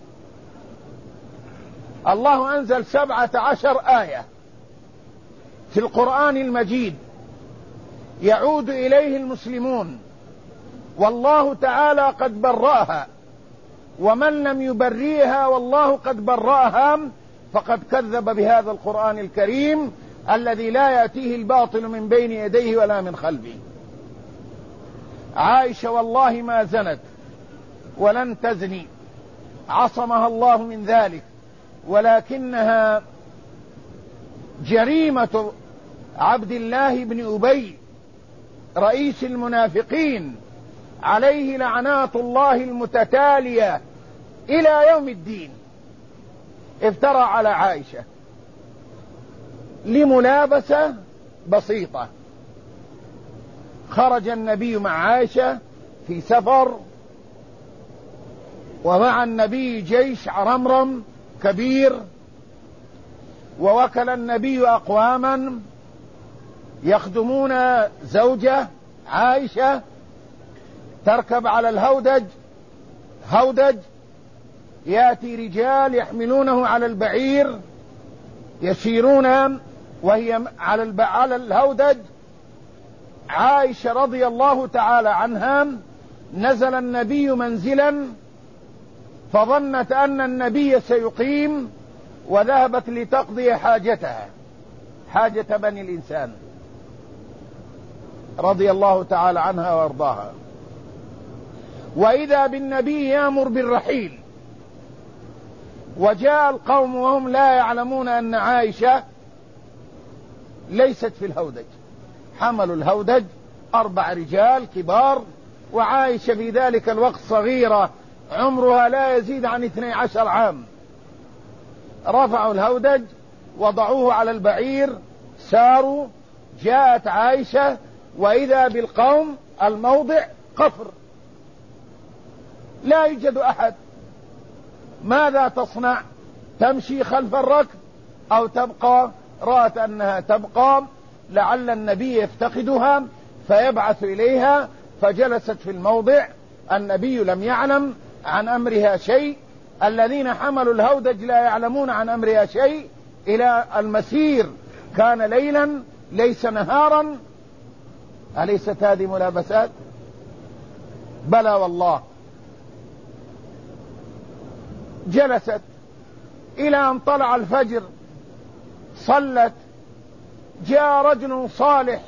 الله أنزل 17 آية في القرآن المجيد يعود إليه المسلمون، والله تعالى قد برأها، ومن لم يبرئها والله قد برأها فقد كذب بهذا القرآن الكريم الذي لا يأتيه الباطل من بين يديه ولا من خلفه. عائشة والله ما زنت ولن تزني، عصمها الله من ذلك، ولكنها جريمة عبد الله بن أبي رئيس المنافقين عليه لعنات الله المتتالية إلى يوم الدين، افترى على عائشة لملابسة بسيطة. خرج النبي مع عائشة في سفر، ومع النبي جيش عرمرم كبير، ووكل النبي أقواما يخدمون زوجة عائشة تركب على هودج يأتي رجال يحملونه على البعير يسيرون وهي على الهودج. عائشة رضي الله تعالى عنها نزل النبي منزلا فظنت أن النبي سيقيم، وذهبت لتقضي حاجتها، حاجة بني الإنسان، رضي الله تعالى عنها وارضاها. وإذا بالنبي يأمر بالرحيل، وجاء القوم وهم لا يعلمون أن عائشة ليست في الهودج، حملوا الهودج 4 رجال كبار، وعائشة في ذلك الوقت صغيرة عمرها لا يزيد عن 12 عام. رفعوا الهودج وضعوه على البعير، ساروا، جاءت عائشة وإذا بالقوم الموضع قفر لا يوجد أحد. ماذا تصنع؟ تمشي خلف الركب أو تبقى؟ رأت أنها تبقى لعل النبي يفتقدها فيبعث إليها، فجلست في الموضع. النبي لم يعلم عن أمرها شيء، الذين حملوا الهودج لا يعلمون عن أمرها شيء، إلى المسير كان ليلا ليس نهارا. أليست هذه ملابسات؟ بلى والله. جلست إلى أن طلع الفجر صلت، جاء رجل صالح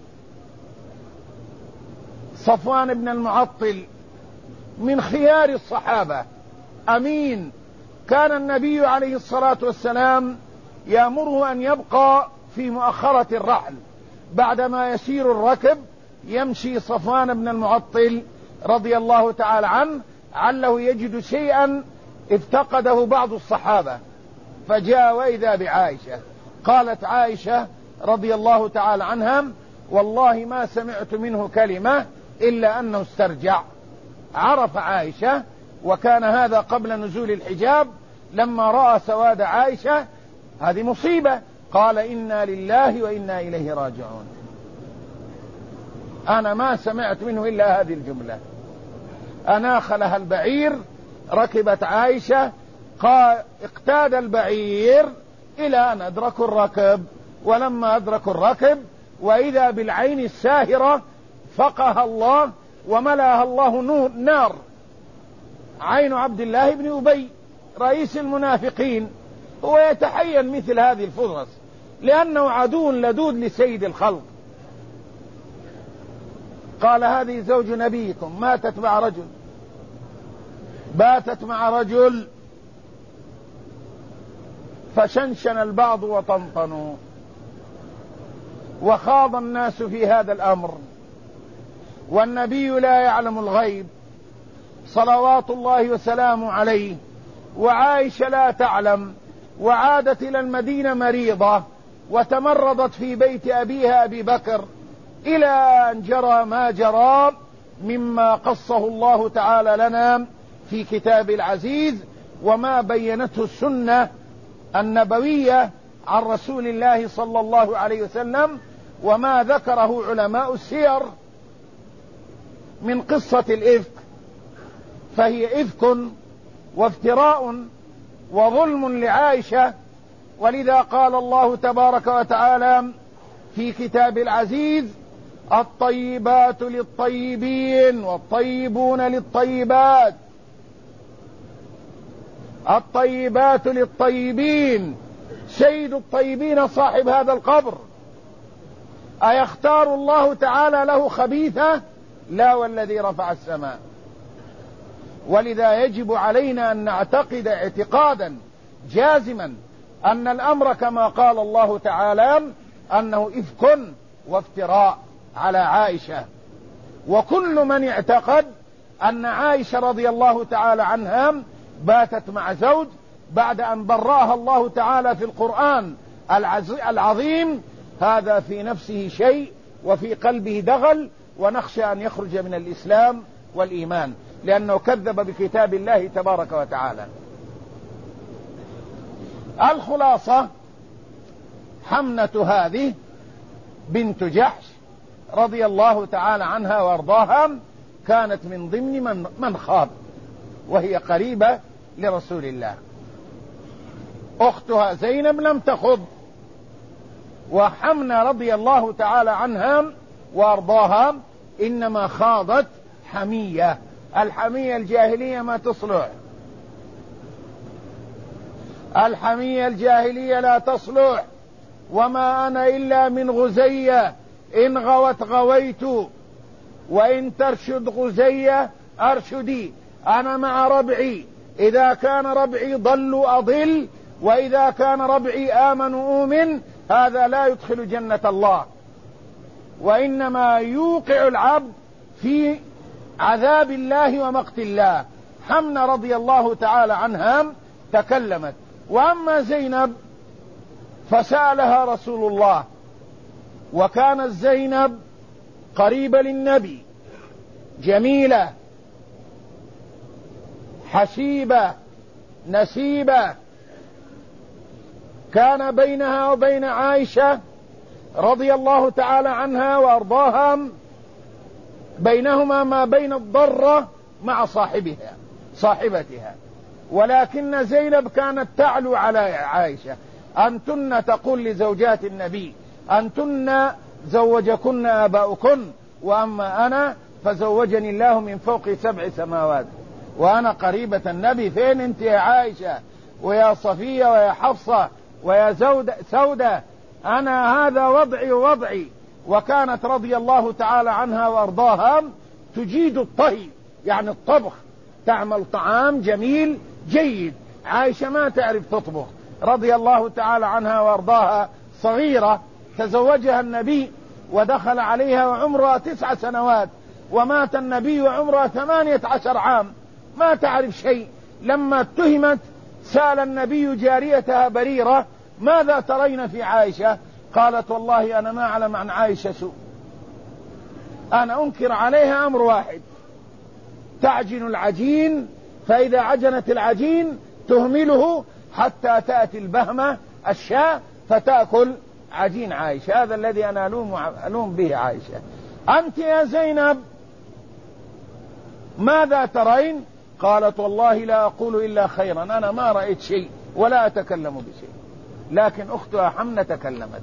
صفوان بن المعطل من خيار الصحابة أمين، كان النبي عليه الصلاة والسلام يأمره أن يبقى في مؤخرة الرحل، بعدما يسير الركب يمشي صفوان بن المعطل رضي الله تعالى عنه عله يجد شيئا افتقده بعض الصحابة، فجاء وإذا بعائشة. قالت عائشة رضي الله تعالى عنها: والله ما سمعت منه كلمة إلا أنه استرجع. عرف عائشة، وكان هذا قبل نزول الحجاب، لما رأى سواد عائشة هذه مصيبة، قال: إنا لله وإنا إليه راجعون. أنا ما سمعت منه إلا هذه الجملة. أناخ لها البعير، ركبت عائشة، اقتاد البعير إلى أن أدركوا الركب، ولما أدركوا الركب وإذا بالعين الساهرة فقها الله وملأها الله نار، عين عبد الله بن أبي رئيس المنافقين، هو يتحين مثل هذه الفرص لأنه عدو لدود لسيد الخلق. قال: هذه زوج نبيكم ماتت مع رجل، باتت مع رجل. فشنشن البعض وطنطنوا، وخاض الناس في هذا الأمر، والنبي لا يعلم الغيب صلوات الله وسلامه عليه، وعائشة لا تعلم، وعادت إلى المدينة مريضة، وتمرضت في بيت أبيها أبي بكر، إلى أن جرى ما جرى مما قصه الله تعالى لنا في كتاب العزيز، وما بينته السنة النبوية عن رسول الله صلى الله عليه وسلم، وما ذكره علماء السير من قصة الإفك. فهي إفك وافتراء وظلم لعائشة، ولذا قال الله تبارك وتعالى في كتاب العزيز: الطيبات للطيبين والطيبون للطيبات. الطيبات للطيبين، سيد الطيبين صاحب هذا القبر، أيختار الله تعالى له خبيثة؟ لا، والذي رفع السماء. ولذا يجب علينا أن نعتقد اعتقادا جازما أن الأمر كما قال الله تعالى أنه إفك وافتراء على عائشة. وكل من اعتقد أن عائشة رضي الله تعالى عنها باتت مع زوج بعد أن برأها الله تعالى في القرآن العظيم، هذا في نفسه شيء وفي قلبه دغل، ونخشى أن يخرج من الإسلام والإيمان، لأنه كذب بكتاب الله تبارك وتعالى. الخلاصة: حمنة هذه بنت جحش رضي الله تعالى عنها وارضاها كانت من ضمن من خاض، وهي قريبة لرسول الله. أختها زينب لم تخض، وحمنة رضي الله تعالى عنها وارضاها إنما خاضت حمية. الحمية الجاهلية ما تصلح، الحمية الجاهلية لا تصلح. وما أنا إلا من غزية، إن غوت غويت، وإن ترشد غزية أرشدي. أنا مع ربعي، إذا كان ربعي ضلوا أضل، وإذا كان ربعي آمنوا أؤمن. هذا لا يدخل جنة الله، وإنما يوقع العبد في عذاب الله ومقت الله. حمنة رضي الله تعالى عنها تكلمت. وأما زينب فسألها رسول الله، وكانت زينب قريبة للنبي، جميلة حسيبة نسيبة، كان بينها وبين عائشة رضي الله تعالى عنها وأرضاها بينهما ما بين الضرة مع صاحبتها. ولكن زينب كانت تعلو على عائشة. أنتن تقول لزوجات النبي: أنتن زوجكن آباؤكن، وأما أنا فزوجني الله من فوق 7 سماوات، وأنا قريبة النبي. فين أنت يا عائشة ويا صفية ويا حفصة ويا سودة أنا هذا وضعي. وكانت رضي الله تعالى عنها وأرضاها تجيد الطهي، يعني الطبخ، تعمل طعام جميل جيد. عائشة ما تعرف تطبخ رضي الله تعالى عنها وأرضاها، صغيرة تزوجها النبي ودخل عليها وعمرها 9 سنوات، ومات النبي وعمرها 18 عام، ما تعرف شيء. لما اتهمت سأل النبي جاريتها بريرة ماذا ترين في عائشة؟ قالت والله أنا ما أعلم عن عائشة سوء، أنا أنكر عليها أمر واحد، تعجن العجين، فإذا عجنت العجين تهمله حتى تأتي البهمة الشاة فتأكل عجين عائشة. هذا الذي أنا ألوم به عائشة. أنت يا زينب ماذا ترين؟ قالت والله لا أقول إلا خيرا، أنا ما رأيت شيء ولا أتكلم بشيء. لكن أختها حمنة تكلمت،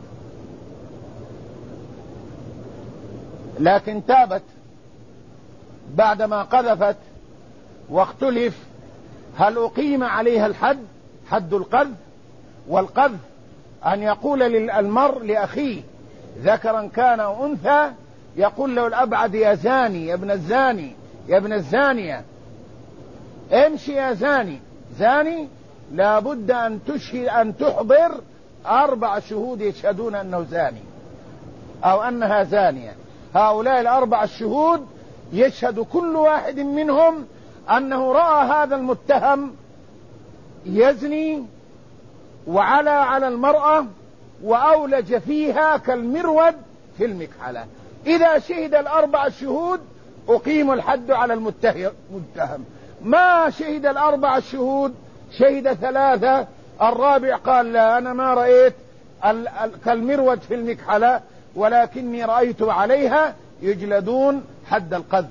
لكن تابت بعدما قذفت، واختلف هل أقيم عليها الحد، حد القذف. والقذف أن يقول المرء لأخيه ذكرا كان أو أنثى، يقول له الأبعد يا زاني، يا ابن الزاني، يا ابن الزانية، امشي يا زاني. زاني لابد أن تحضر 4 شهود يشهدون أنه زاني أو أنها زانية. هؤلاء 4 الشهود يشهد كل واحد منهم أنه رأى هذا المتهم يزني على المرأة وأولج فيها كالمرود في المكحلة. إذا شهد 4 الشهود أقيم الحد على المتهم. ما شهد 4 الشهود، شهد 3، الرابع قال لا أنا ما رأيت كالمرود في المكحلة ولكني رأيت عليها، يجلدون حد القذف.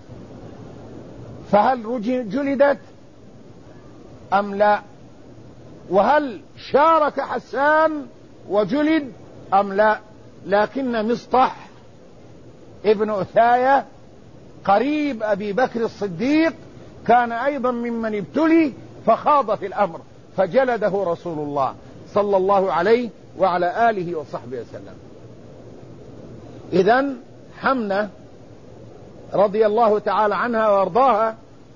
فهل جلدت أم لا؟ وهل شارك حسان وجلد أم لا؟ لكن مصطح ابن أثاية قريب أبي بكر الصديق كان أيضا ممن ابتلي فخاض في الأمر، فجلده رسول الله صلى الله عليه وعلى آله وصحبه وسلم. إذن حمنة رضي الله تعالى عنها وارضاها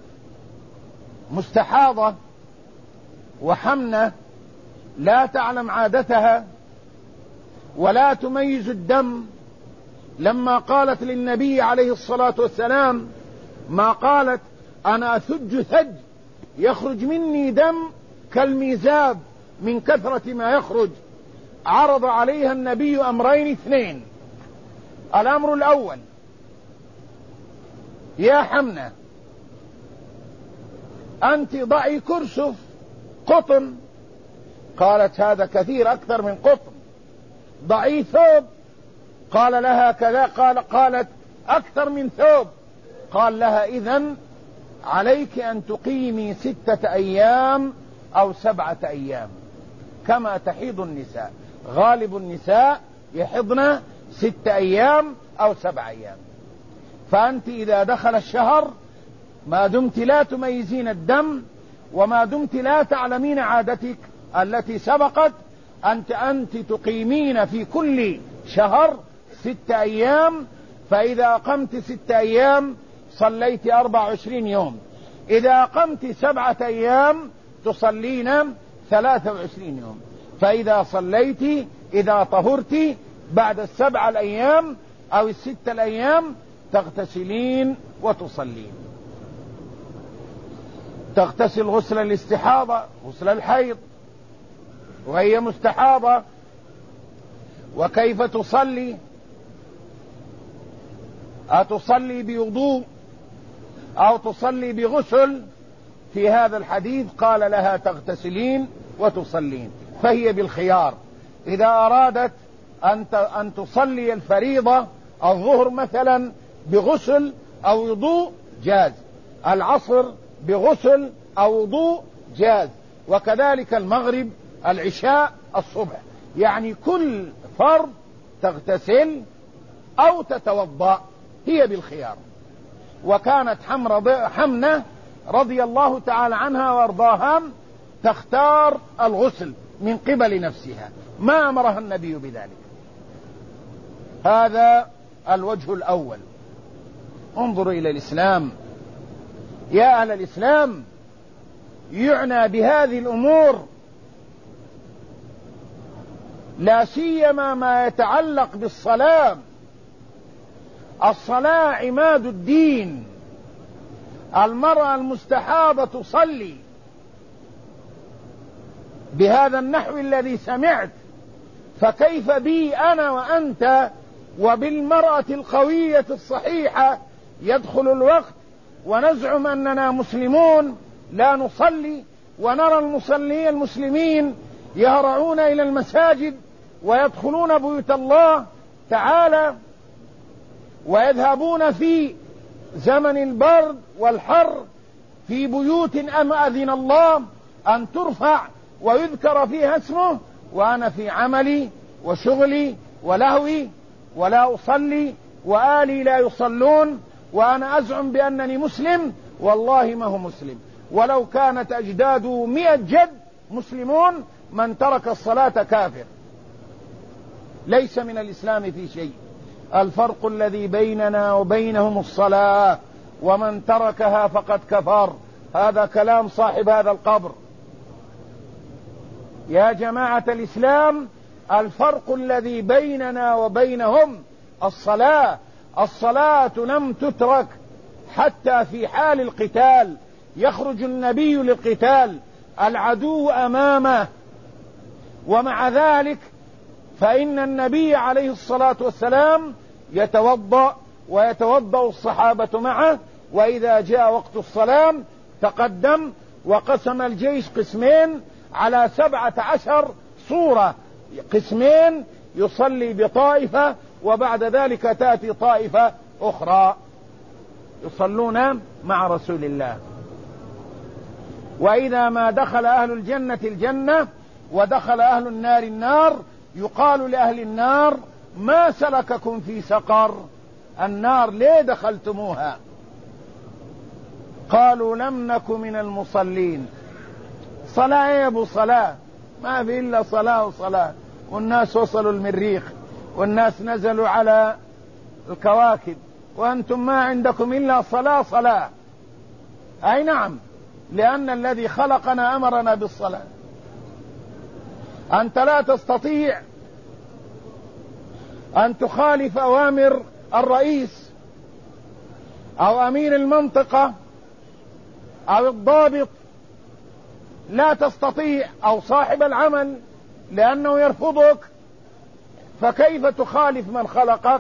مستحاضة، وحمنة لا تعلم عادتها ولا تميز الدم. لما قالت للنبي عليه الصلاة والسلام ما قالت أنا أثج ثج يخرج مني دم كالميزاب من كثرة ما يخرج، عرض عليها النبي أمرين 2. الأمر الأول يا حمنة أنت ضعي كرسف قطن، قالت هذا كثير أكثر من قطن. ضعي ثوب، قال لها كذا، قالت أكثر من ثوب. قال لها إذن عليك أن تقيمي 6 أيام أو 7 أيام كما تحيض النساء. غالب النساء يحضن 6 أيام أو 7 أيام. فأنت إذا دخل الشهر ما دمت لا تميزين الدم وما دمت لا تعلمين عادتك التي سبقت، أنت تقيمين في كل شهر 6 أيام. فإذا أقمت 6 أيام صليت 24 يوم، إذا أقمت 7 أيام تصلين 23 يوم. فإذا صليت، إذا طهرت بعد 7 الأيام أو 6 الأيام تغتسلين وتصلين. تغتسل غسل الاستحاضة، غسل الحيض وهي مستحاضة. وكيف تصلي؟ أتصلي بوضوء أو تصلي بغسل؟ في هذا الحديث قال لها تغتسلين وتصلين، فهي بالخيار. إذا أرادت أن تصلي الفريضة الظهر مثلا بغسل أو وضوء جاز، العصر بغسل أو وضوء جاز، وكذلك المغرب، العشاء، الصبح. يعني كل فرض تغتسل أو تتوضأ، هي بالخيار. وكانت حمنة رضي الله تعالى عنها وارضاها تختار الغسل، من قبل نفسها، ما أمرها النبي بذلك. هذا الوجه الأول. انظروا إلى الإسلام يا أهل الإسلام، يعنى بهذه الأمور لا سيما ما يتعلق بالصلاة. الصلاة عماد الدين. المرأة المستحاضة تصلي بهذا النحو الذي سمعت، فكيف بي أنا وأنت وبالمرأة القوية الصحيحة يدخل الوقت ونزعم أننا مسلمون لا نصلي، ونرى المسلمين يهرعون إلى المساجد ويدخلون بيوت الله تعالى ويذهبون في زمن البرد والحر في بيوت أذن الله أن ترفع ويذكر فيها اسمه، وأنا في عملي وشغلي ولهوي ولا أصلي وآلي لا يصلون، وأنا أزعم بأنني مسلم، والله ما هو مسلم. ولو كانت أجداده 100 جد مسلمون، من ترك الصلاة كافر، ليس من الإسلام في شيء. الفرق الذي بيننا وبينهم الصلاة، ومن تركها فقد كفر. هذا كلام صاحب هذا القبر. يا جماعة الإسلام، الفرق الذي بيننا وبينهم الصلاة. الصلاة لم تترك حتى في حال القتال، يخرج النبي للقتال، العدو أمامه، ومع ذلك فإن النبي عليه الصلاة والسلام يتوضأ ويتوضأ الصحابة معه، وإذا جاء وقت الصلاة تقدم وقسم الجيش قسمين على 17 صورة، قسمين يصلي بطائفة، وبعد ذلك تأتي طائفة أخرى يصلون مع رسول الله. وإذا ما دخل أهل الجنة الجنة ودخل أهل النار النار، يقال لأهل النار: ما سلككم في سقر؟ النار ليه دخلتموها؟ قالوا: لم نك من المصلين. صلاة يا أبو صلاة، ما في إلا صلاة وصلاة، والناس وصلوا المريخ والناس نزلوا على الكواكب، وأنتم ما عندكم إلا صلاة صلاة. أي نعم، لأن الذي خلقنا أمرنا بالصلاة. أنت لا تستطيع أن تخالف أوامر الرئيس أو أمين المنطقة أو الضابط، لا تستطيع، أو صاحب العمل، لأنه يرفضك، فكيف تخالف من خلقك؟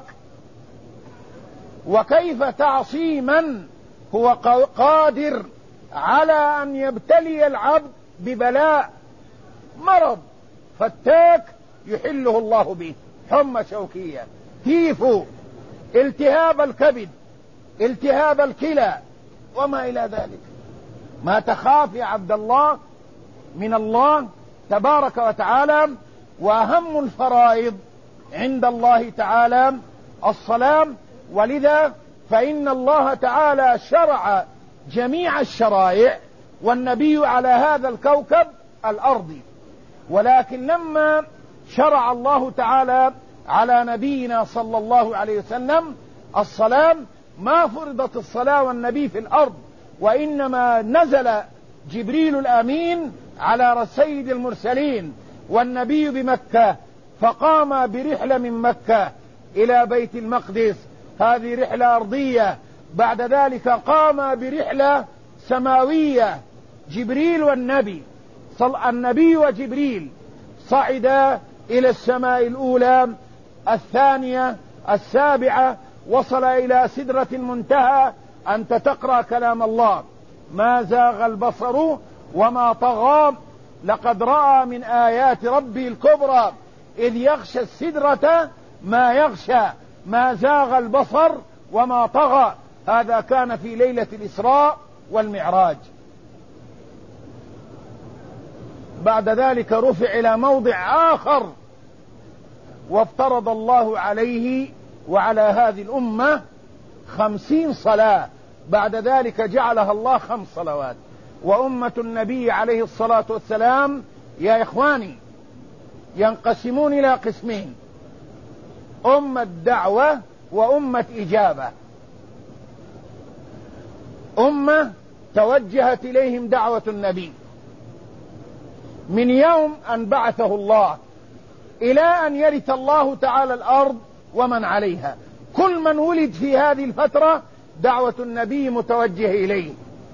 وكيف تعصي من هو قادر على أن يبتلي العبد ببلاء، مرض فتاك يحله الله به، حمى شوكية، تيفو، التهاب الكبد، التهاب الكلى، وما إلى ذلك. ما تخاف يا عبد الله من الله تبارك وتعالى. وأهم الفرائض عند الله تعالى الصلاة، ولذا فإن الله تعالى شرع جميع الشرائع، والنبي على هذا الكوكب الأرضي، ولكن لما شرع الله تعالى على نبينا صلى الله عليه وسلم الصلاة، ما فرضت الصلاة والنبي في الأرض، وإنما نزل جبريل الأمين على سيد المرسلين والنبي بمكة، فقام برحلة من مكة إلى بيت المقدس، هذه رحلة أرضية. بعد ذلك قام برحلة سماوية، جبريل والنبي، النبي وجبريل صعدا إلى السماء الأولى، الثانية، السابعة، وصل إلى سدرة المنتهى. أنت تقرأ كلام الله: ما زاغ البصر وما طغى، لقد رأى من آيات ربه الكبرى، إذ يغشى السدرة ما يغشى، ما زاغ البصر وما طغى. هذا كان في ليلة الإسراء والمعراج. بعد ذلك رفع إلى موضع آخر، وافترض الله عليه وعلى هذه الأمة 50 صلاة. بعد ذلك جعلها الله 5 صلوات. وأمة النبي عليه الصلاة والسلام يا إخواني ينقسمون إلى قسمين: أمة دعوة وأمة إجابة. أمة توجهت إليهم دعوة النبي من يوم أن بعثه الله إلى أن يرث الله تعالى الأرض ومن عليها. كل من ولد في هذه الفترة دعوة النبي متوجه إليه،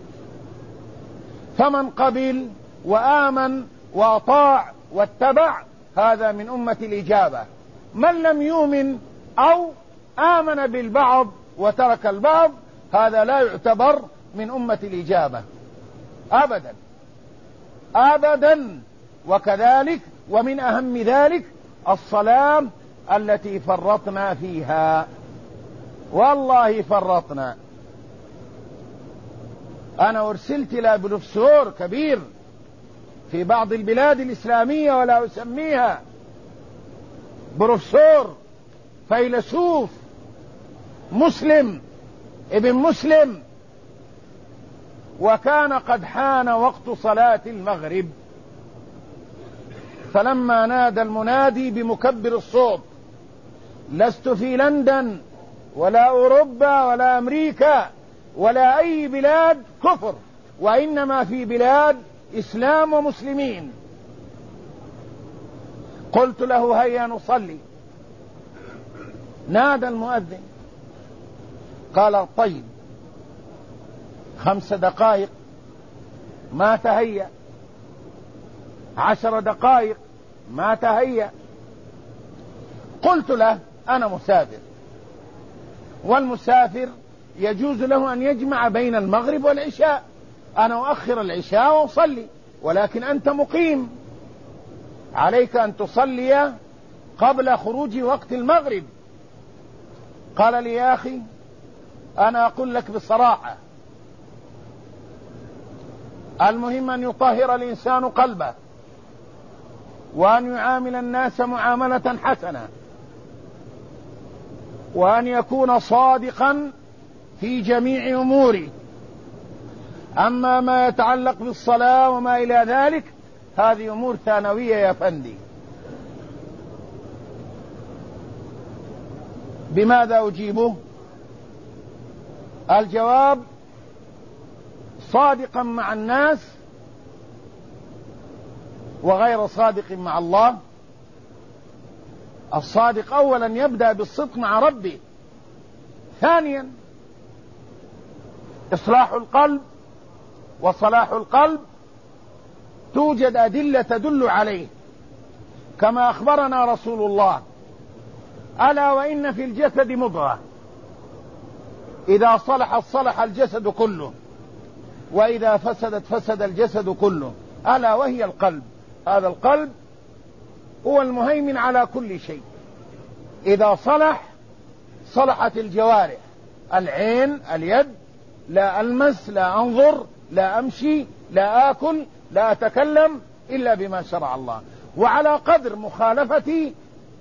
فمن قبل وآمن وأطاع واتبع هذا من أمة الإجابة. من لم يؤمن أو آمن بالبعض وترك البعض هذا لا يعتبر من أمة الإجابة أبدا أبدا. وكذلك ومن أهم ذلك الصلاة التي فرطنا فيها، والله فرطنا. أنا أرسلت إلى بروفيسور كبير في بعض البلاد الإسلامية ولا أسميها، بروفيسور فيلسوف مسلم ابن مسلم، وكان قد حان وقت صلاة المغرب، فلما نادى المنادي بمكبر الصوت: لست في لندن ولا أوروبا ولا أمريكا ولا أي بلاد كفر، وإنما في بلاد إسلام ومسلمين، قلت له: هيا نصلي. نادى المؤذن قال: طيب 5 دقائق ما تهيأ، 10 دقائق ما تهيأ. قلت له: أنا مسافر، والمسافر يجوز له أن يجمع بين المغرب والعشاء، أنا أؤخر العشاء وأصلي، ولكن أنت مقيم، عليك أن تصلي قبل خروج وقت المغرب. قال لي: يا أخي أنا أقول لك بصراحة، المهم أن يطهر الإنسان قلبه، وأن يعامل الناس معاملة حسنة، وأن يكون صادقا في جميع أموره. أما ما يتعلق بالصلاة وما إلى ذلك هذه أمور ثانوية يا فندي. بماذا أجيبه؟ الجواب: صادقا مع الناس وغير صادق مع الله. الصادق أولا يبدأ بالصدق مع ربه، ثانيا إصلاح القلب وصلاح القلب توجد أدلة تدل عليه، كما أخبرنا رسول الله: ألا وإن في الجسد مضغة إذا صلحت صلح الجسد كله، وإذا فسدت فسد الجسد كله، ألا وهي القلب. هذا القلب هو المهيمن على كل شيء، إذا صلح صلحت الجوارح: العين، اليد، لا ألمس، لا أنظر، لا أمشي، لا آكل، لا أتكلم إلا بما شرع الله. وعلى قدر مخالفتي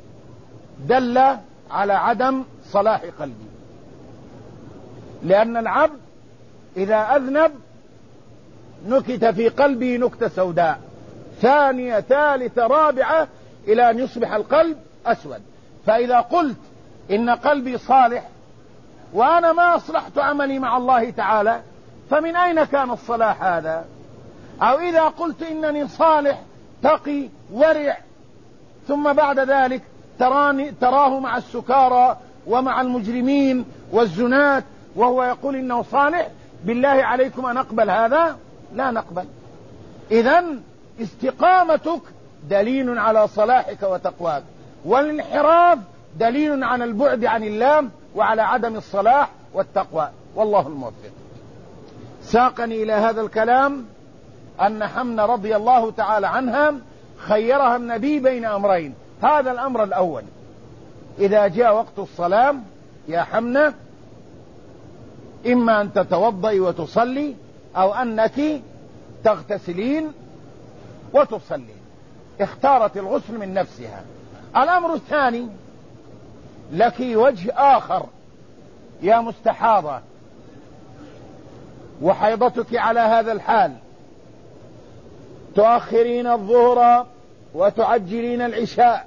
دل على عدم صلاح قلبي، لأن العبد إذا أذنب نكت في قلبه نكتة سوداء، ثانية ثالثة رابعة إلى أن يصبح القلب أسود. فإذا قلت إن قلبي صالح وأنا ما أصلحت عملي مع الله تعالى، فمن أين كان الصلاح هذا؟ أو إذا قلت إنني صالح تقي ورع، ثم بعد ذلك تراه مع السكارى ومع المجرمين والزنات وهو يقول إنه صالح، بالله عليكم أن نقبل هذا؟ لا نقبل. إذن استقامتك دليل على صلاحك وتقواك، والانحراف دليل على البعد عن الله وعلى عدم الصلاح والتقوى، والله الموفق. ساقني إلى هذا الكلام أن حمنة رضي الله تعالى عنها خيرها النبي بين أمرين. هذا الأمر الأول: إذا جاء وقت الصلاة يا حمنة إما أن تتوضئي وتصلي، أو أنك تغتسلين وتصلين. اختارت الغسل من نفسها. الأمر الثاني: لك وجه آخر يا مستحاضة وحيضتك على هذا الحال، تؤخرين الظهر وتعجلين العشاء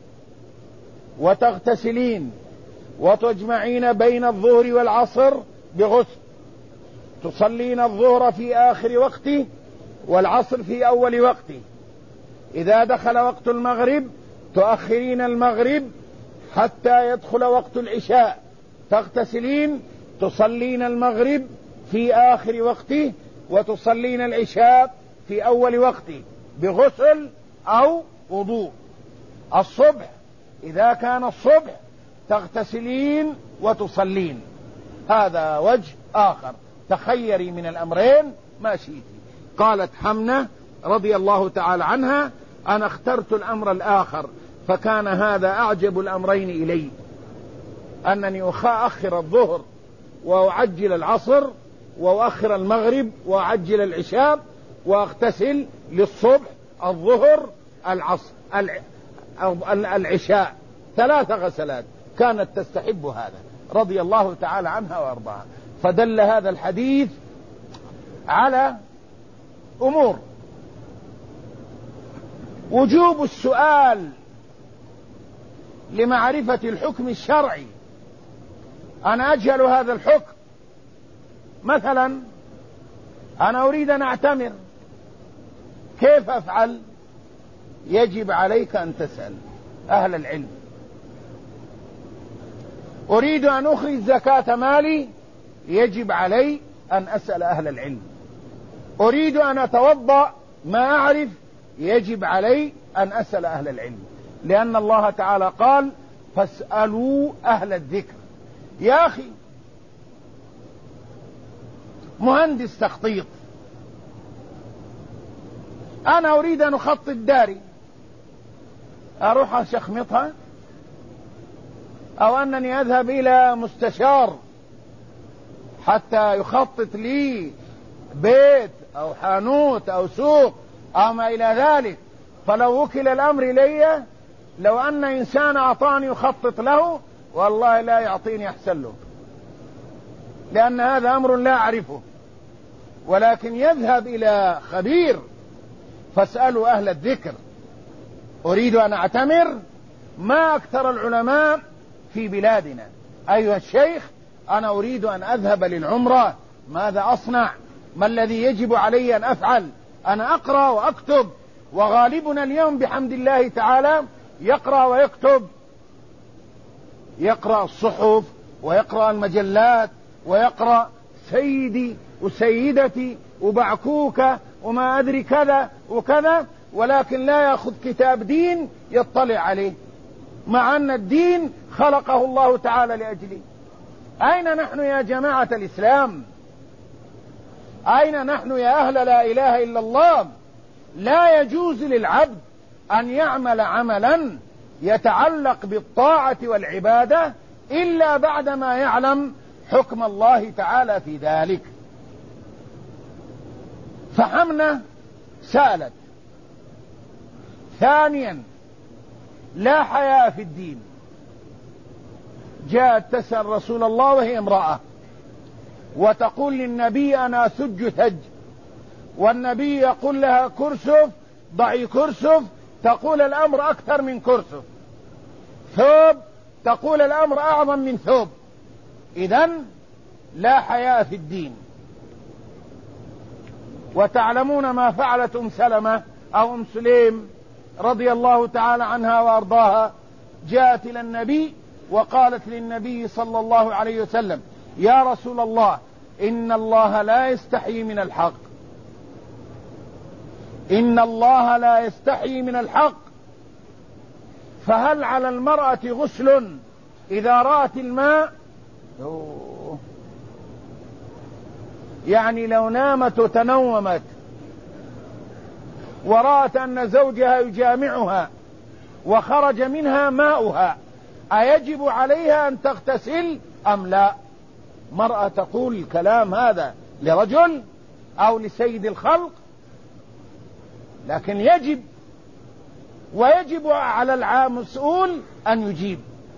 وتغتسلين وتجمعين بين الظهر والعصر بغسل، تصلين الظهر في آخر وقته والعصر في أول وقته. إذا دخل وقت المغرب تؤخرين المغرب حتى يدخل وقت العشاء، تغتسلين، تصلين المغرب في آخر وقته وتصلين العشاء في أول وقته بغسل أو وضوء. الصبح إذا كان الصبح تغتسلين وتصلين. هذا وجه آخر، تخيري من الأمرين ما شئتي. قالت حمنة رضي الله تعالى عنها: أنا اخترت الأمر الآخر، فكان هذا أعجب الأمرين إلي، أنني أخر الظهر وأعجل العصر، وأخر المغرب وأعجل العشاء، وأغتسل للصبح الظهر العصر العشاء، 3 غسلات. كانت تستحب هذا رضي الله تعالى عنها وأرضاها. فدل هذا الحديث على أمور: وجوب السؤال لمعرفة الحكم الشرعي. أنا أجهل هذا الحكم، مثلا أنا أريد أن أعتمر، كيف أفعل؟ يجب عليك أن تسأل أهل العلم. أريد أن أخرج زكاة مالي، يجب علي أن أسأل أهل العلم. أريد أن أتوضأ، ما أعرف، يجب علي أن أسأل أهل العلم، لأن الله تعالى قال: فاسألوا أهل الذكر. يا أخي، مهندس تخطيط، أنا أريد أن أخطط داري، أروح أشخمطها؟ أو أنني أذهب إلى مستشار حتى يخطط لي بيت أو حانوت أو سوق أو ما إلى ذلك؟ فلو وكل الأمر إلي، لو أن إنسان أعطاني يخطط له، والله لا يعطيني أحسن له، لأن هذا أمر لا أعرفه. ولكن يذهب إلى خبير. فاسألوا أهل الذكر. أريد أن أعتمر، ما أكثر العلماء في بلادنا: أيها الشيخ، أنا أريد أن أذهب للعمرة، ماذا أصنع؟ ما الذي يجب علي أن أفعل؟ أنا أقرأ وأكتب، وغالبنا اليوم بحمد الله تعالى يقرأ ويكتب، يقرأ الصحف ويقرأ المجلات ويقرأ سيدي وسيدتي وبعكوكة وما أدري كذا وكذا، ولكن لا يأخذ كتاب دين يطلع عليه، مع أن الدين خلقه الله تعالى لأجله. أين نحن يا جماعة الإسلام؟ أين نحن يا أهل لا إله إلا الله؟ لا يجوز للعبد أن يعمل عملا يتعلق بالطاعة والعبادة إلا بعدما يعلم حكم الله تعالى في ذلك. فحمنة سألت. ثانيا: لا حياء في الدين. جاءت تسأل رسول الله وهي امرأة، وتقول للنبي: أنا أسج ثج، والنبي يقول لها: كرسف، ضعي كرسف، تقول الأمر أكثر من كرسف. ثوب، تقول الأمر أعظم من ثوب. إذن لا حياء في الدين. وتعلمون ما فعلت أم سلمة أو أم سليم رضي الله تعالى عنها وأرضاها. جاءت إلى النبي وقالت للنبي صلى الله عليه وسلم: يا رسول الله، إن الله لا يستحيي من الحق، إن الله لا يستحيي من الحق، فهل على المرأة غسل إذا رأت الماء؟ يعني لو نامت وتنومت ورأت أن زوجها يجامعها وخرج منها ماؤها، أيجب عليها أن تغتسل أم لا؟ مرأة تقول الكلام هذا لرجل أو لسيد الخلق، لكن يجب، ويجب على المسؤول أن يجيب.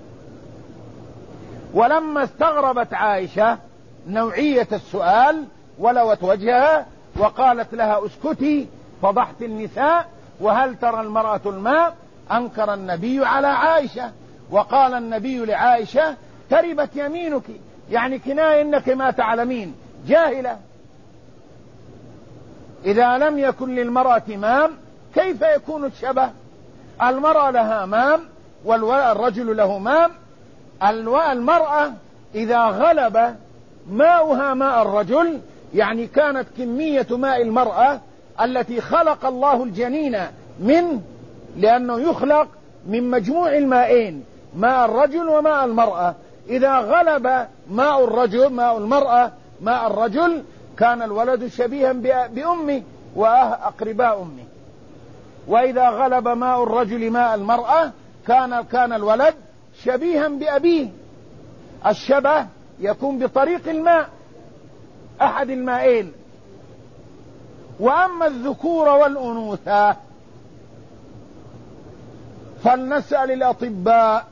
ولما استغربت عائشة نوعية السؤال ولوت وجهها وقالت لها: اسكتي، فضحت النساء وهل ترى المرأة الماء؟ أنكر النبي على عائشة، وقال النبي لعائشة تربت يمينك، يعني كناية إنك ما تعلمين، جاهلة. إذا لم يكن للمرأة مام كيف يكون الشبه؟ المرأة لها مام والرجل له مام. المرأة إذا غلب ماؤها ماء الرجل، يعني كانت كمية ماء المرأة التي خلق الله الجنين منه، لأنه يخلق من مجموع المائين، ماء الرجل وماء المرأة، إذا غلب ماء المرأة ماء الرجل كان الولد شبيها بأمه وأقرباء أمه، وإذا غلب ماء الرجل ماء المرأة كان الولد شبيها بأبيه. الشبه يكون بطريق الماء، أحد المائين. وأما الذكور والأنوثة فلنسأل الأطباء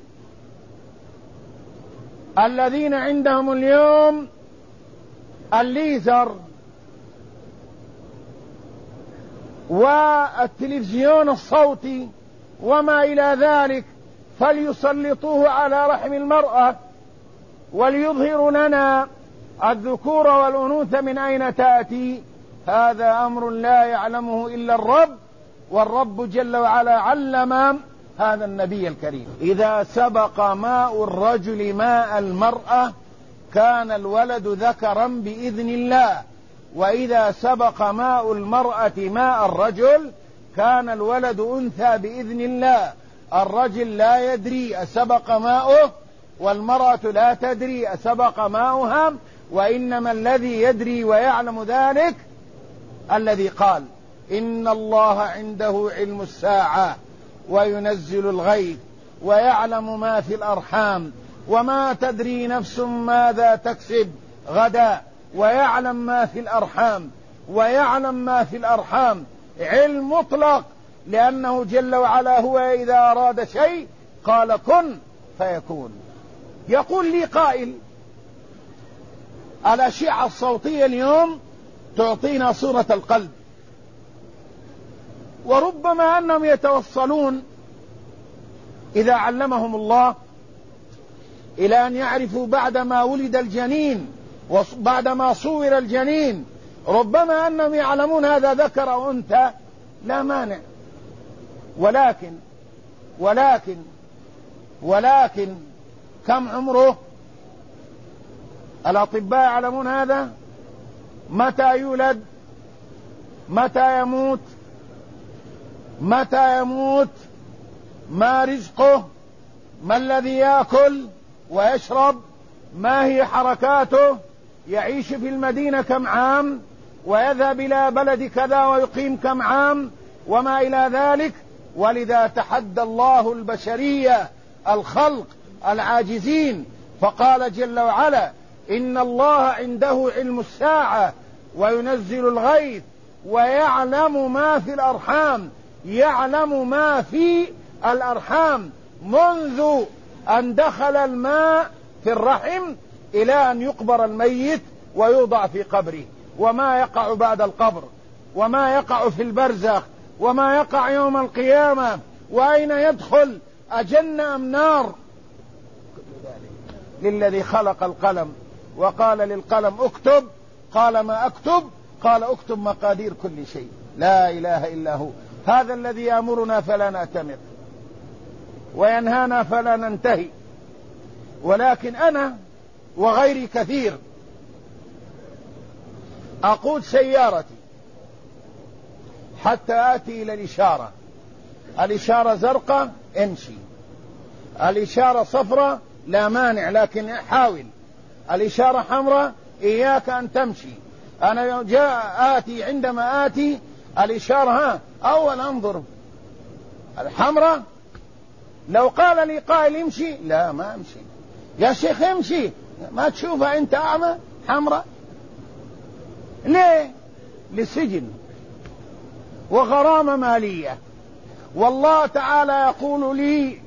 الذين عندهم اليوم الليزر والتلفزيون الصوتي وما إلى ذلك، فليسلطوه على رحم المرأة وليظهر لنا الذكور والأنوثة من أين تأتي. هذا أمر لا يعلمه إلا الرب، والرب جل وعلا علم هذا النبي الكريم. إذا سبق ماء الرجل ماء المرأة كان الولد ذكرا بإذن الله، وإذا سبق ماء المرأة ماء الرجل كان الولد أنثى بإذن الله. الرجل لا يدري أسبق ماؤه، والمرأة لا تدري أسبق ماؤها، وإنما الذي يدري ويعلم ذلك الذي قال إن الله عنده علم الساعة وينزل الغيث ويعلم ما في الأرحام وما تدري نفس ماذا تكسب غدا، ويعلم ما في الأرحام، ويعلم ما في الأرحام علم مطلق، لأنه جل وعلا هو إذا أراد شيء قال كن فيكون. يقول لي قائل الأشعة الصوتية اليوم تعطينا صورة القلب، وربما أنهم يتوصلون إذا علمهم الله إلى أن يعرفوا بعدما ولد الجنين وبعدما صور الجنين، ربما أنهم يعلمون هذا ذكر أو أنثى، لا مانع. ولكن كم عمره؟ الأطباء يعلمون هذا؟ متى يولد؟ متى يموت؟ ما رزقه؟ ما الذي يأكل ويشرب؟ ما هي حركاته؟ يعيش في المدينة كم عام؟ ويذهب إلى بلد كذا ويقيم كم عام؟ وما إلى ذلك. ولذا تحدى الله البشرية الخلق العاجزين، فقال جل وعلا إن الله عنده علم الساعة وينزل الغيث ويعلم ما في الأرحام، يعلم ما في الأرحام منذ أن دخل الماء في الرحم إلى أن يقبر الميت ويوضع في قبره، وما يقع بعد القبر، وما يقع في البرزخ، وما يقع يوم القيامة، وأين يدخل أجنة أم نار. للذي خلق القلم وقال للقلم اكتب، قال ما أكتب؟ قال اكتب مقادير كل شيء. لا إله إلا هو. هذا الذي يأمرنا فلا نأتمر وينهانا فلا ننتهي. ولكن أنا وغيري كثير أقود سيارتي حتى آتي إلى الإشارة زرقاء امشي، الإشارة صفراء لا مانع لكن حاول، الإشارة حمراء إياك أن تمشي. أنا عندما آتي الإشارة أول أنظر الحمراء، لو قال لي قائل امشي لا ما امشي. يا شيخ امشي، ما تشوفها أنت أعمى؟ حمراء ليه؟ لسجن وغرامة مالية. والله تعالى يقول لي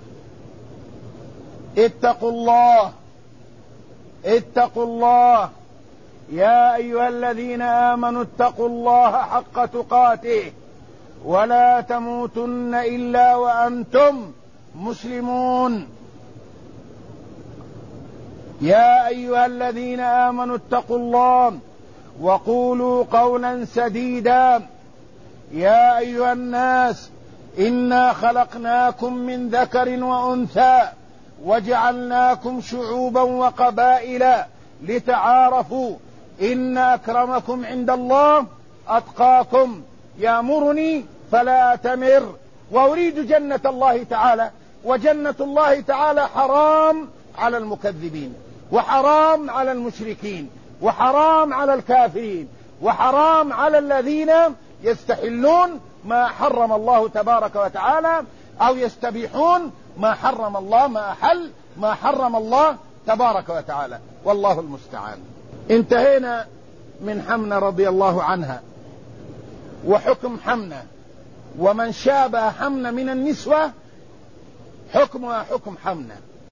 اتقوا الله يا أيها الذين آمنوا اتقوا الله حق تقاته ولا تموتن إلا وأنتم مسلمون. يا أيها الذين آمنوا اتقوا الله وقولوا قولا سديدا. يا أيها الناس إنا خلقناكم من ذكر وأنثى وجعلناكم شعوبا وقبائل لتعارفوا إن أكرمكم عند الله أتقاكم. يأمرني فلا أتمر وأريد جنة الله تعالى، وجنة الله تعالى حرام على المكذبين، وحرام على المشركين، وحرام على الكافرين، وحرام على الذين يستحلون ما حرم الله تبارك وتعالى، أو يستبيحون ما حرم الله، ما حرم الله تبارك وتعالى، والله المستعان. انتهينا من حمنة رضي الله عنها وحكم حمنة، ومن شابه حمنة من النسوة حكمها حكم حمنة.